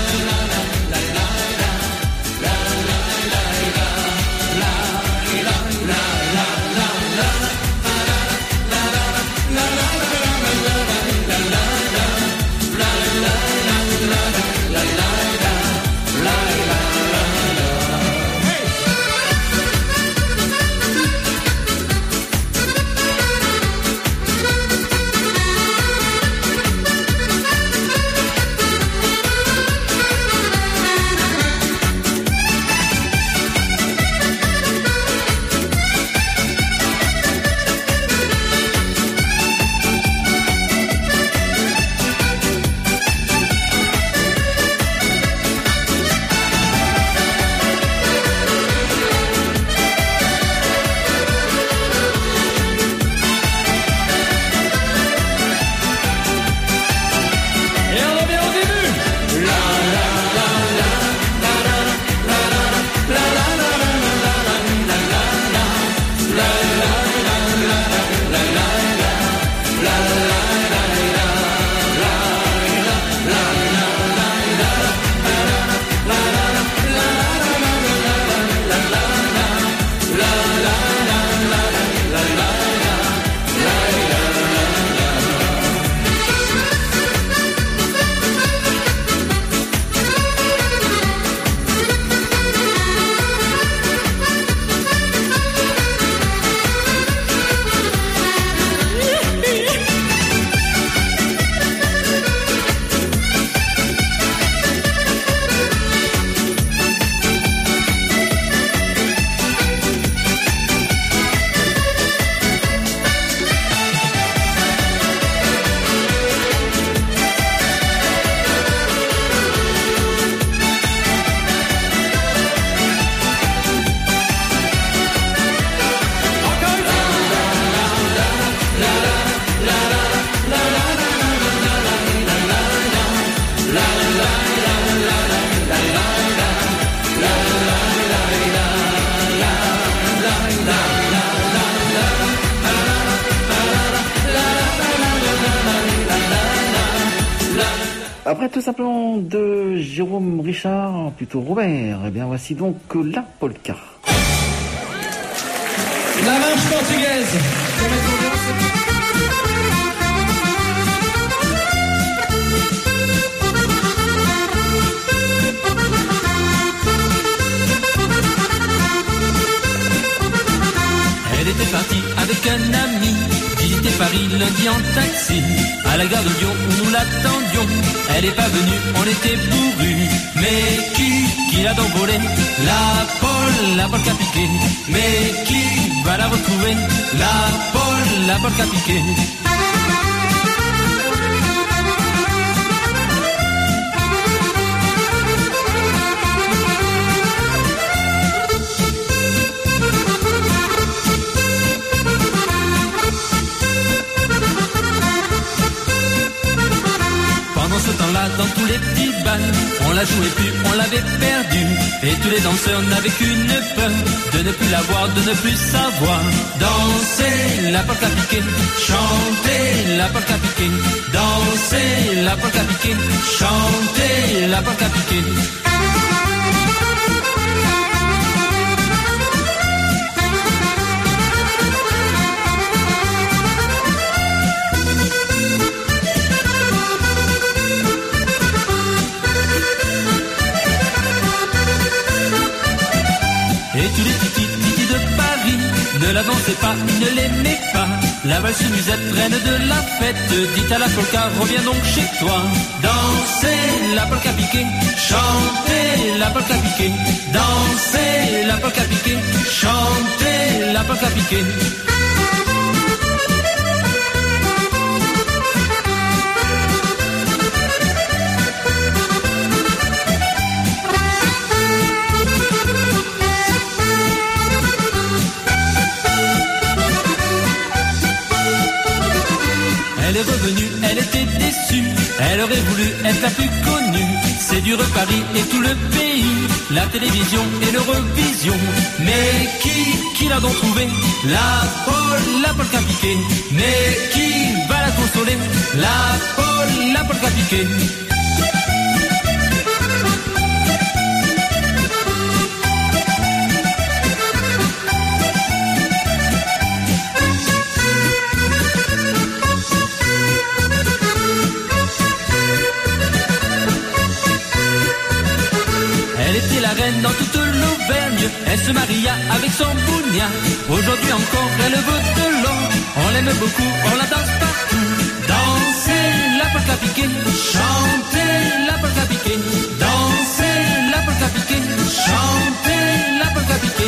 Après tout simplement de Jérôme Richard, plutôt Robert, et bien voici donc la polka. La marche portugaise. Elle était partie avec un ami visiter Paris lundi en taxi. À la gare de Lyon où nous l'attendions, elle est pas venue, on était bourrus. Mais qui, qui l'a donc volé? La Paul, la polka piquée. Mais qui va la retrouver? La Paul, la polka piquée. Ce temps-là, dans tous les petits bals, on la jouait plus, on l'avait perdue. Et tous les danseurs n'avaient qu'une peur de ne plus la voir, de ne plus savoir. Danser la polka piquée, chanter la polka piquée. Danser la polka piquée, chanter la polka piquée. Et tous les petits titis de Paris ne la dansaient pas, ils ne l'aimaient pas. La valse musette, reine de la fête, dites à la polka, reviens donc chez toi. Dansez la polka piquée, chantez la polka piquée. Dansez la polka piquée, chantez la polka piquée. Elle est revenue la plus connue. C'est du Paris et tout le pays, la télévision et l'Eurovision. Mais qui, qui l'a donc trouvé? La Paul, la polka piquée. Mais qui va la consoler? La Paul, la polka piquée. Dans toute l'Auvergne, elle se maria avec son bougna. Aujourd'hui encore, elle veut de l'or. On l'aime beaucoup, on la danse partout. Danser la polka piquée, chanter la polka piquée. Danser la polka piquée, chanter la polka piquée.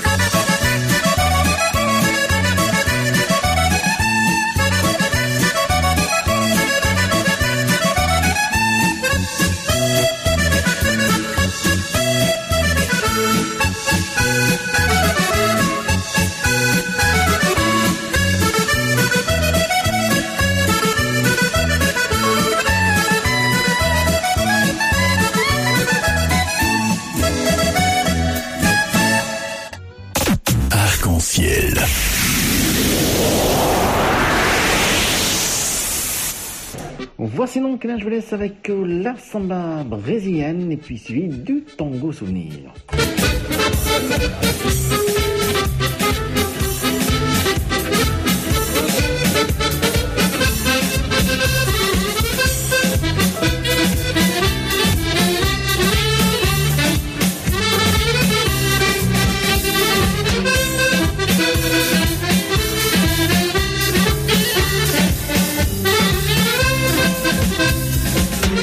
Arc-en-ciel. Voici donc, là je vous laisse avec euh, la samba brésilienne et puis suivi du tango souvenir.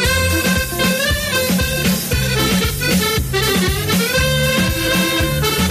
Thank you.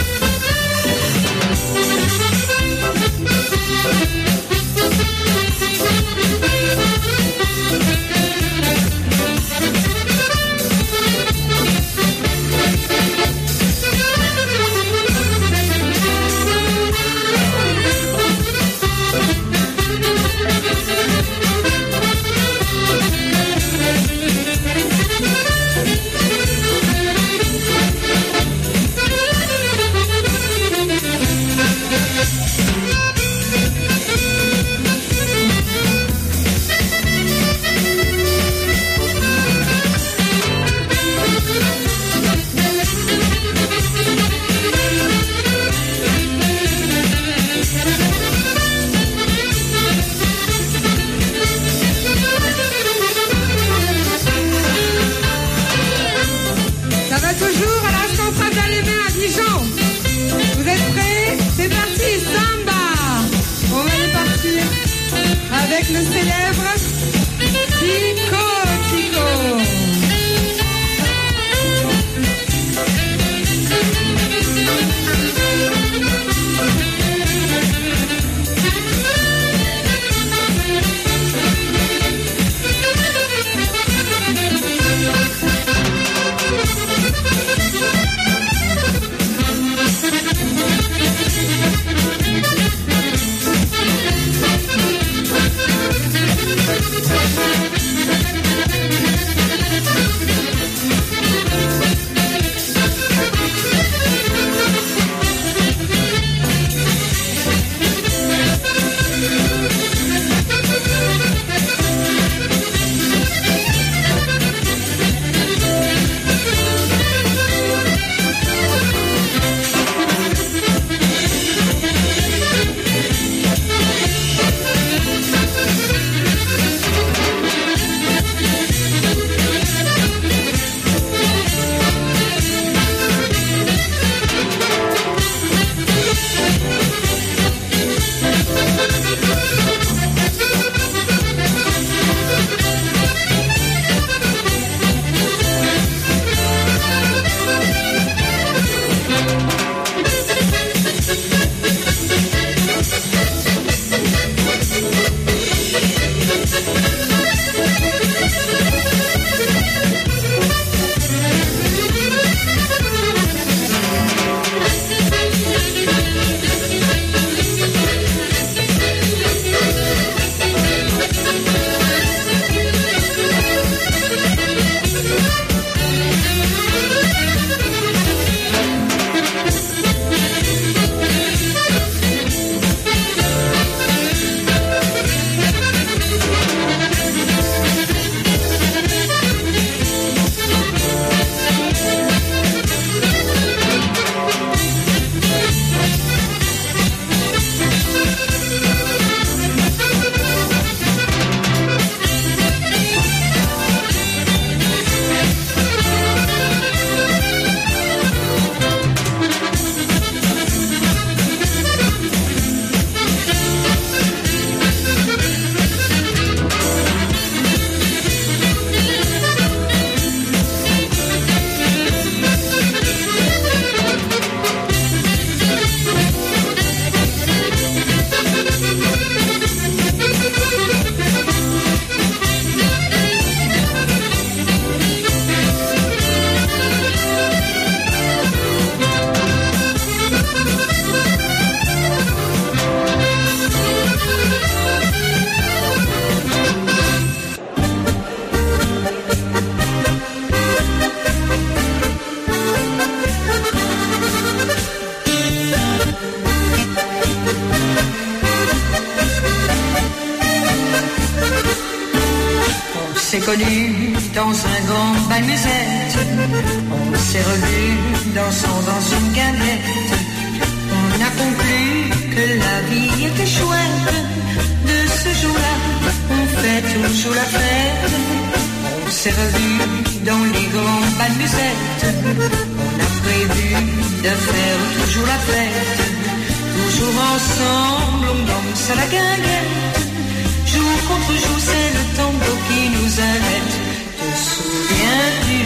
connu dans un grand bal musette. On s'est revu dansant dans une galette. On a conclu que la vie était chouette. De ce jour-là, on fait toujours la fête. On s'est revu dans les grands bals musettes. On a prévu de faire toujours la fête. Toujours ensemble, on danse à la guinguette. Jour contre jour, c'est le tango qui nous arrête. Te souviens-tu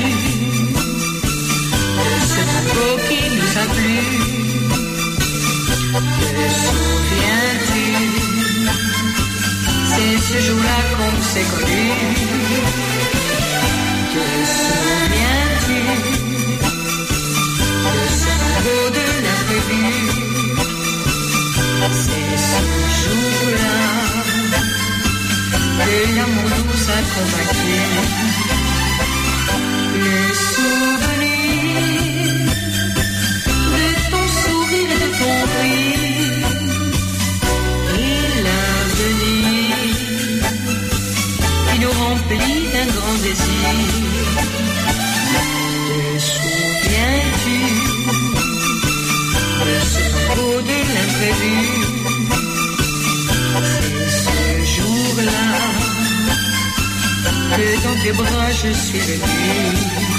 de ce tango qui nous a plu? Te souviens-tu? C'est ce jour-là qu'on s'est connus. Te souviens-tu de ce tango de l'imprévu? C'est ce jour-là que l'amour nous a convaincus. Les souvenirs de ton sourire et de ton rire et l'avenir qui nous remplit d'un grand désir. Te souviens-tu de ce tango de l'imprévu? Que dans tes bras je suis venue.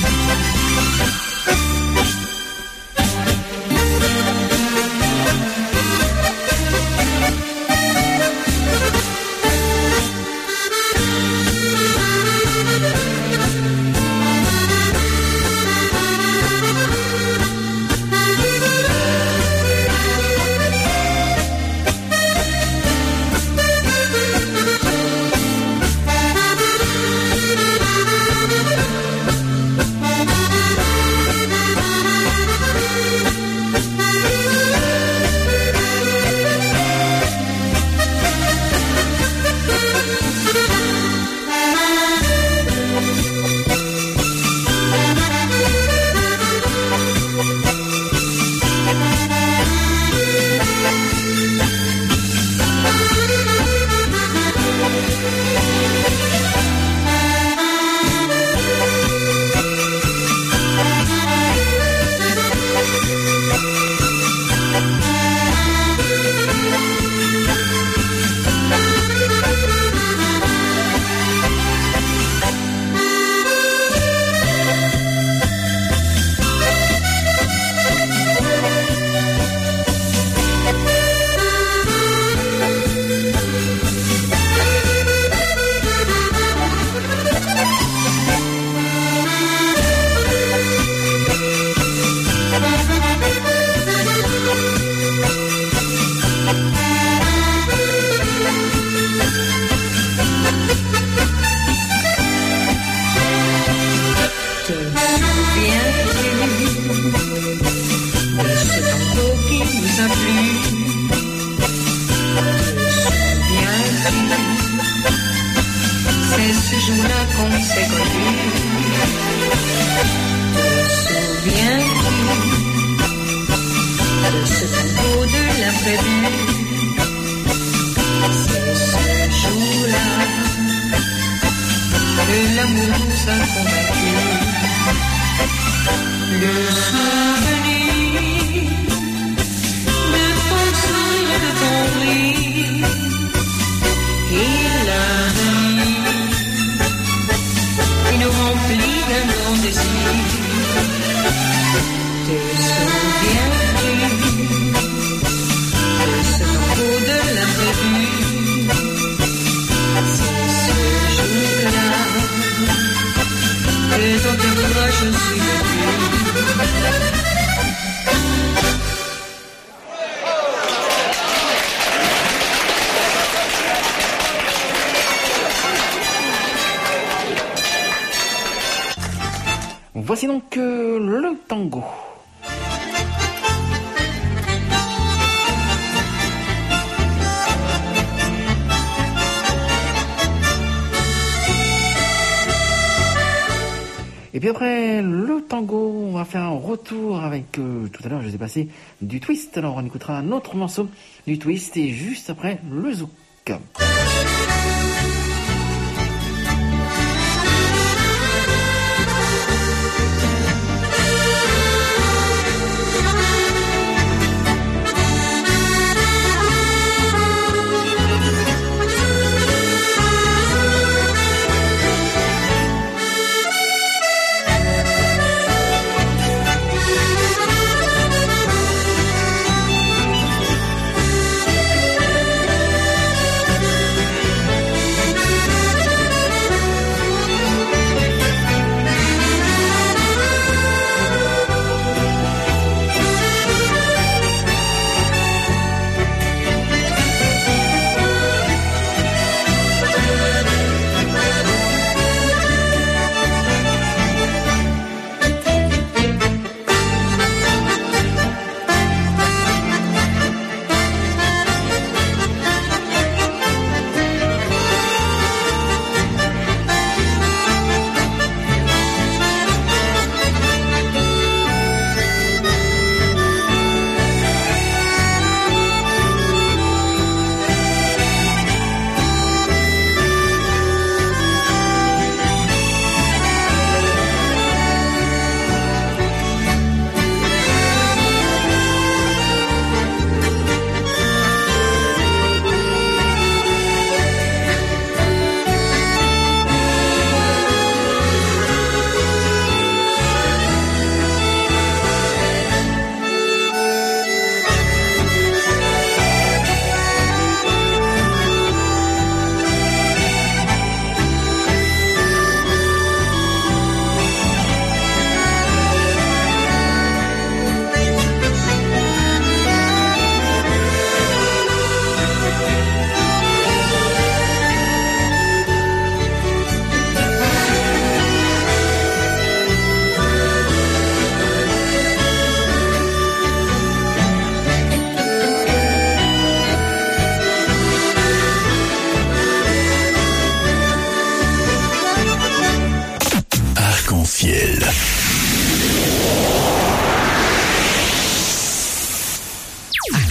Voici donc euh, le tango. Et puis après le tango, on va faire un retour avec, euh, tout à l'heure je vous ai passé du twist, alors on écoutera un autre morceau du twist et juste après le zouk.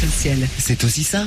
Arc-en-Ciel, c'est aussi ça.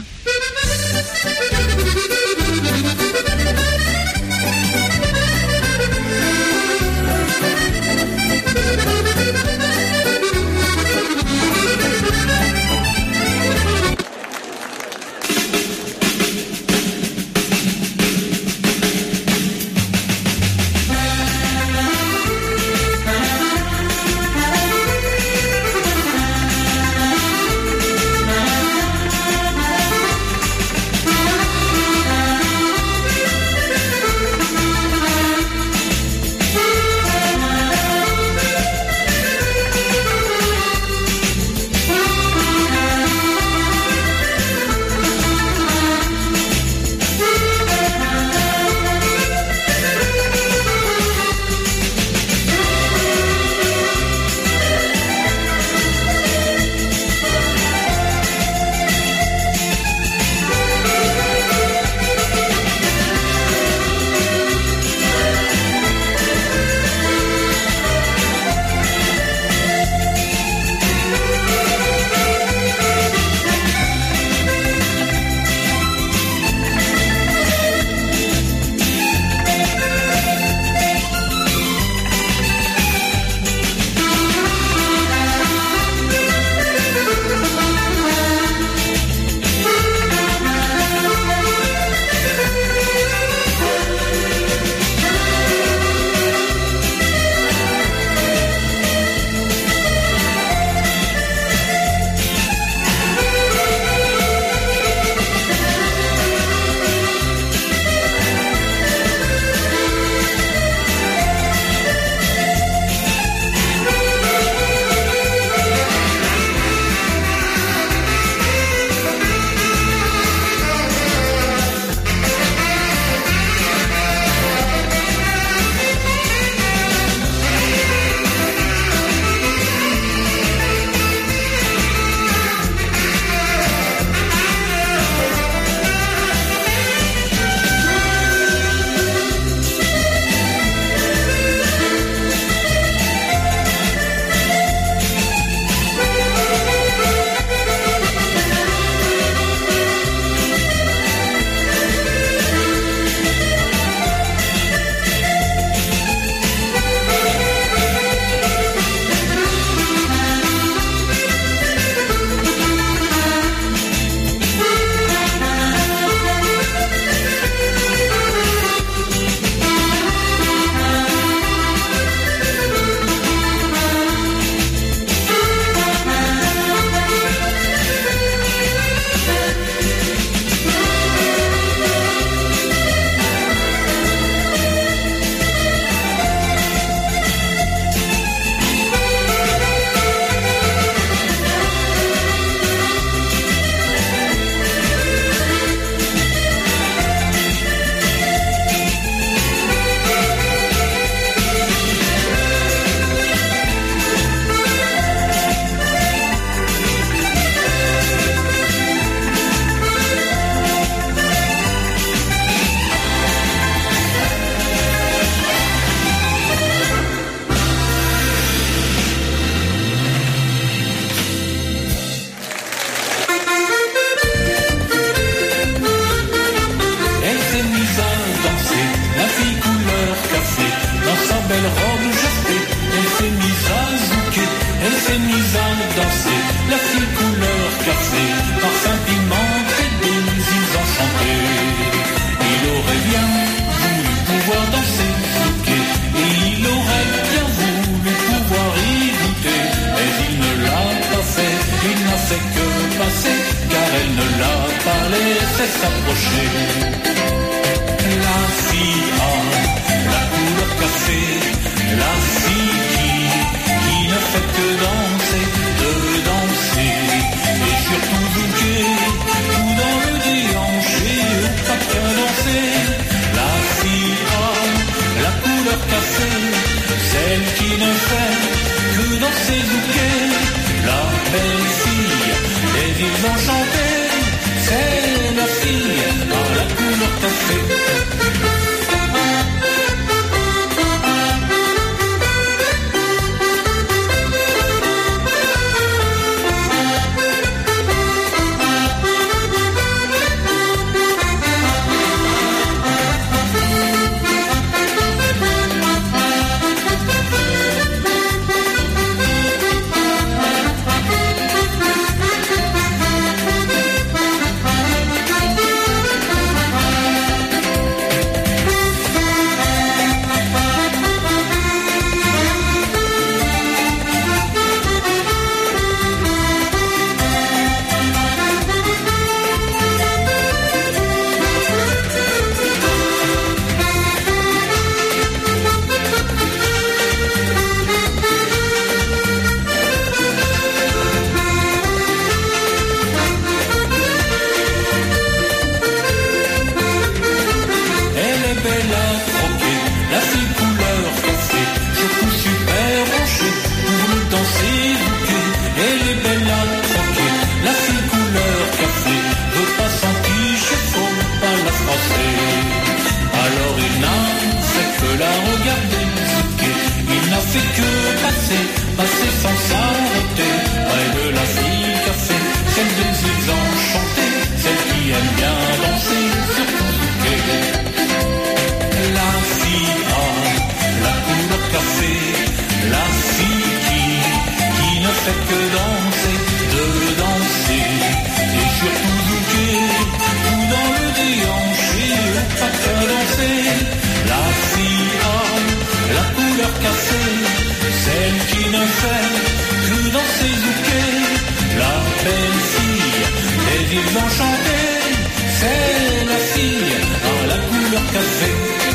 ils ont chanté, c'est la fille dans la couleur café.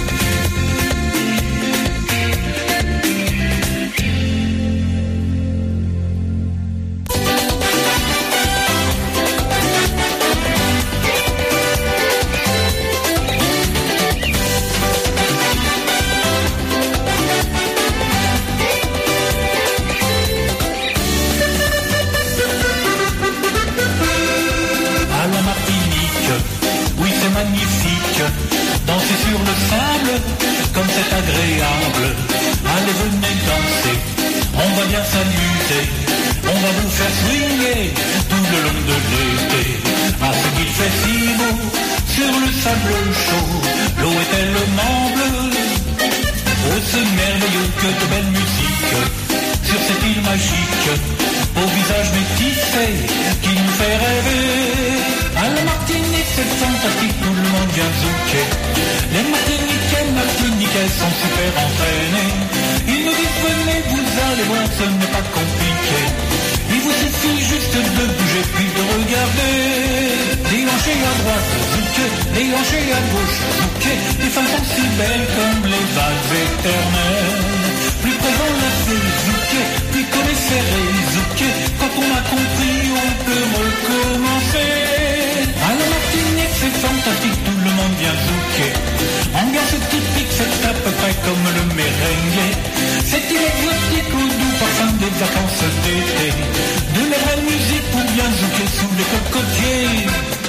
Magnifique, danser sur le sable, comme c'est agréable. Allez, venez danser, on va bien s'amuser, on va vous faire swinguer tout le long de l'été. À ce qu'il fait si beau, sur le sable chaud, l'eau est tellement bleue. Oh, c'est merveilleux, que de belle musique, sur cette île magique, au visage métissé, qui nous fait rêver. À la Martinique, c'est fantastique, tout le monde vient zouker. Les Martiniquais, Martiniquais sont super entraînés. Ils nous disent venez, vous allez voir, ce n'est pas compliqué. Il vous suffit juste de bouger puis de regarder. Les hanchés à droite, zouker, les hanchés à gauche, zouker. Les femmes sont si belles comme les vagues éternelles. Plus présent la fait zouker, puis collé serré, zouker. Quand on a compris, on peut recommencer. À la Martinique, c'est fantastique, tout le monde vient zouker. Ambiance typique, c'est à peu près comme le merengue. C'est exotique au doux parfum des vacances d'été. De la vraie musique pour bien zouker sous les cocotiers.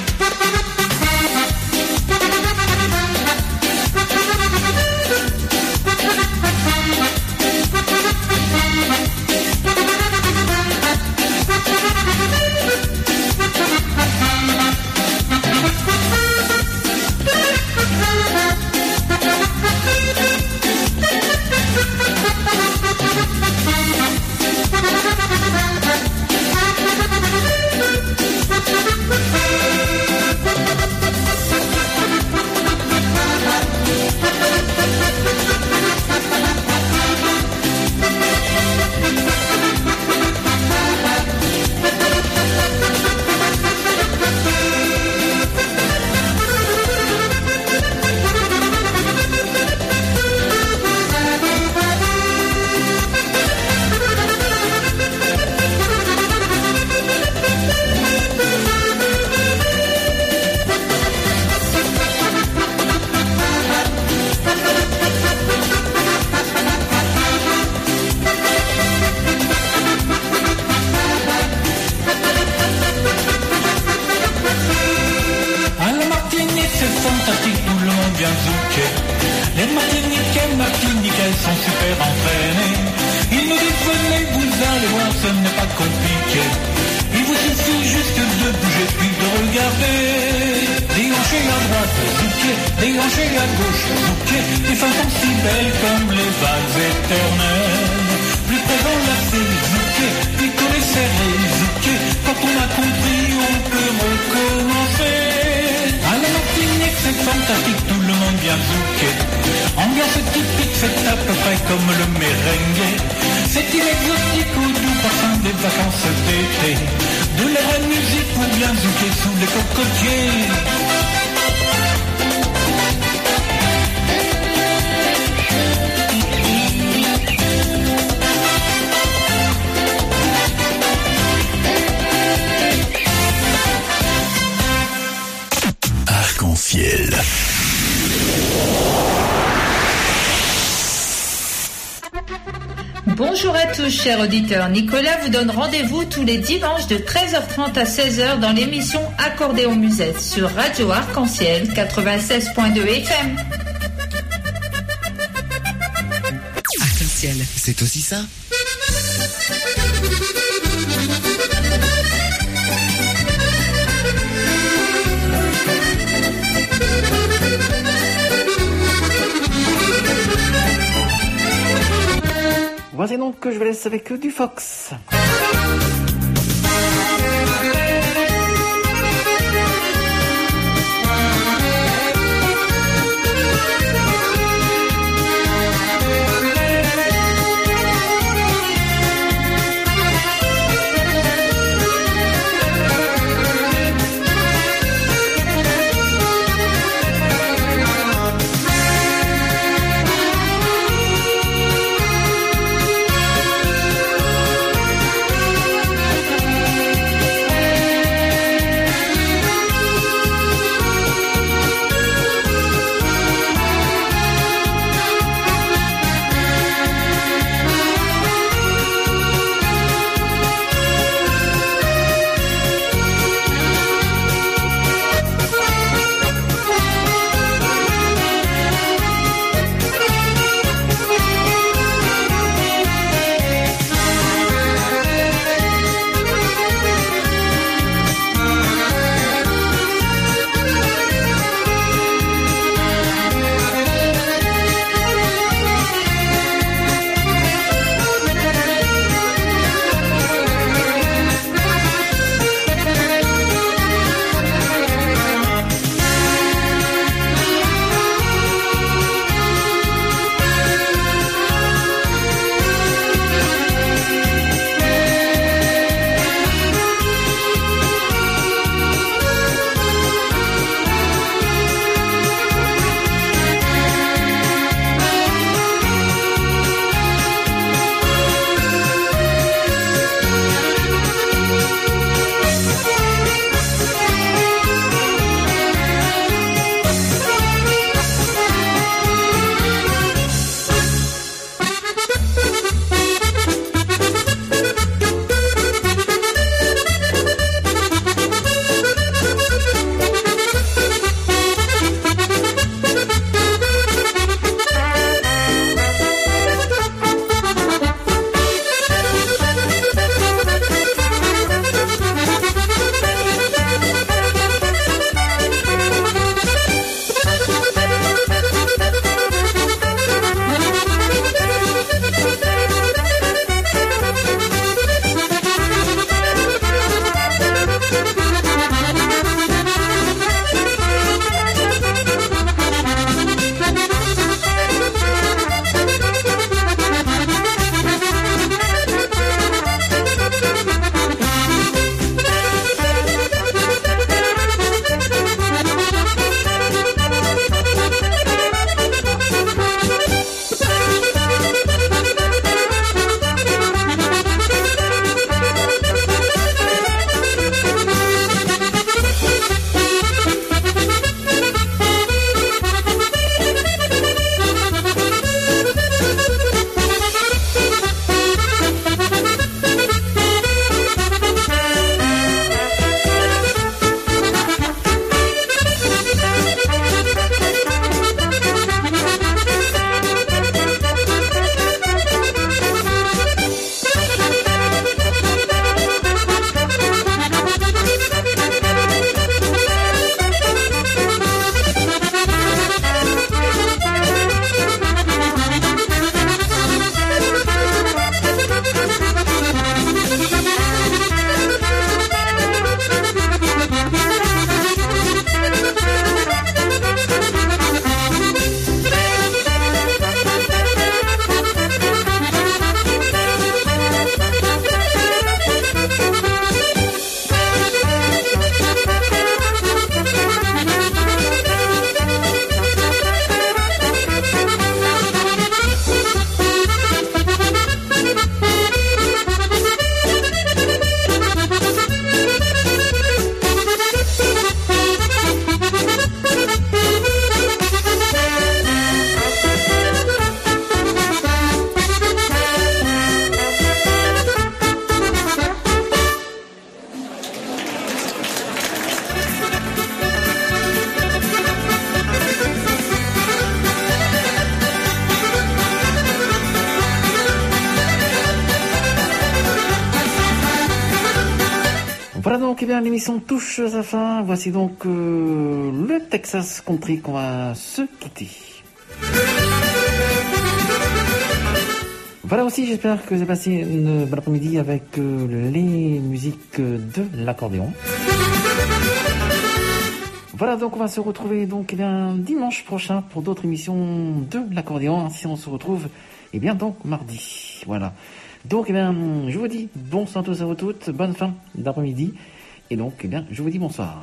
Bonjour à tous, chers auditeurs. Nicolas vous donne rendez-vous tous les dimanches de treize heures trente à seize heures dans l'émission Accordéon Musette sur Radio Arc-en-Ciel quatre-vingt-seize point deux F M. Arc-en-Ciel, c'est aussi ça. Voici donc que je vais laisser avec du Fox. eh bien, l'émission touche à sa fin. Voici donc euh, le Texas Country qu'on va se quitter. Voilà aussi, j'espère que vous avez passé une bonne après-midi avec euh, les musiques de l'accordéon. Voilà, donc on va se retrouver donc eh bien, dimanche prochain pour d'autres émissions de l'accordéon. Ainsi, on se retrouve eh bien, donc mardi. Voilà. Donc, eh bien, je vous dis bonsoir à tous et à vous toutes, bonne fin d'après-midi. Et donc, eh bien, je vous dis bonsoir.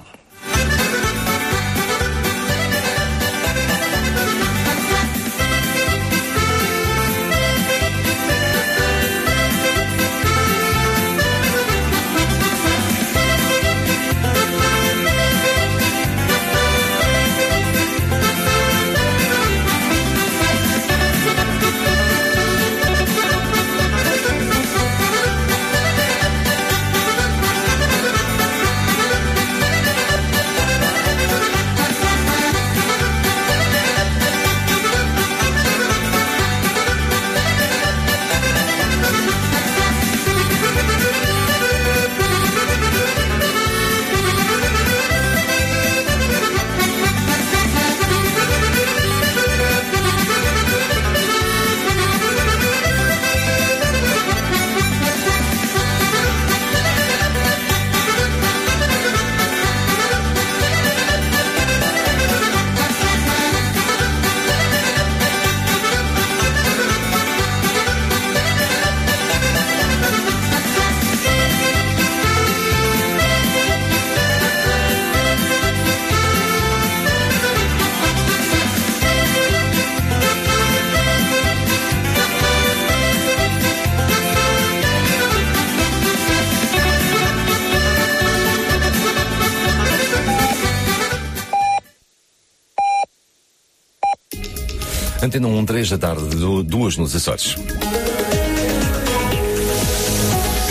Antena um, três da tarde, duas nos Açores.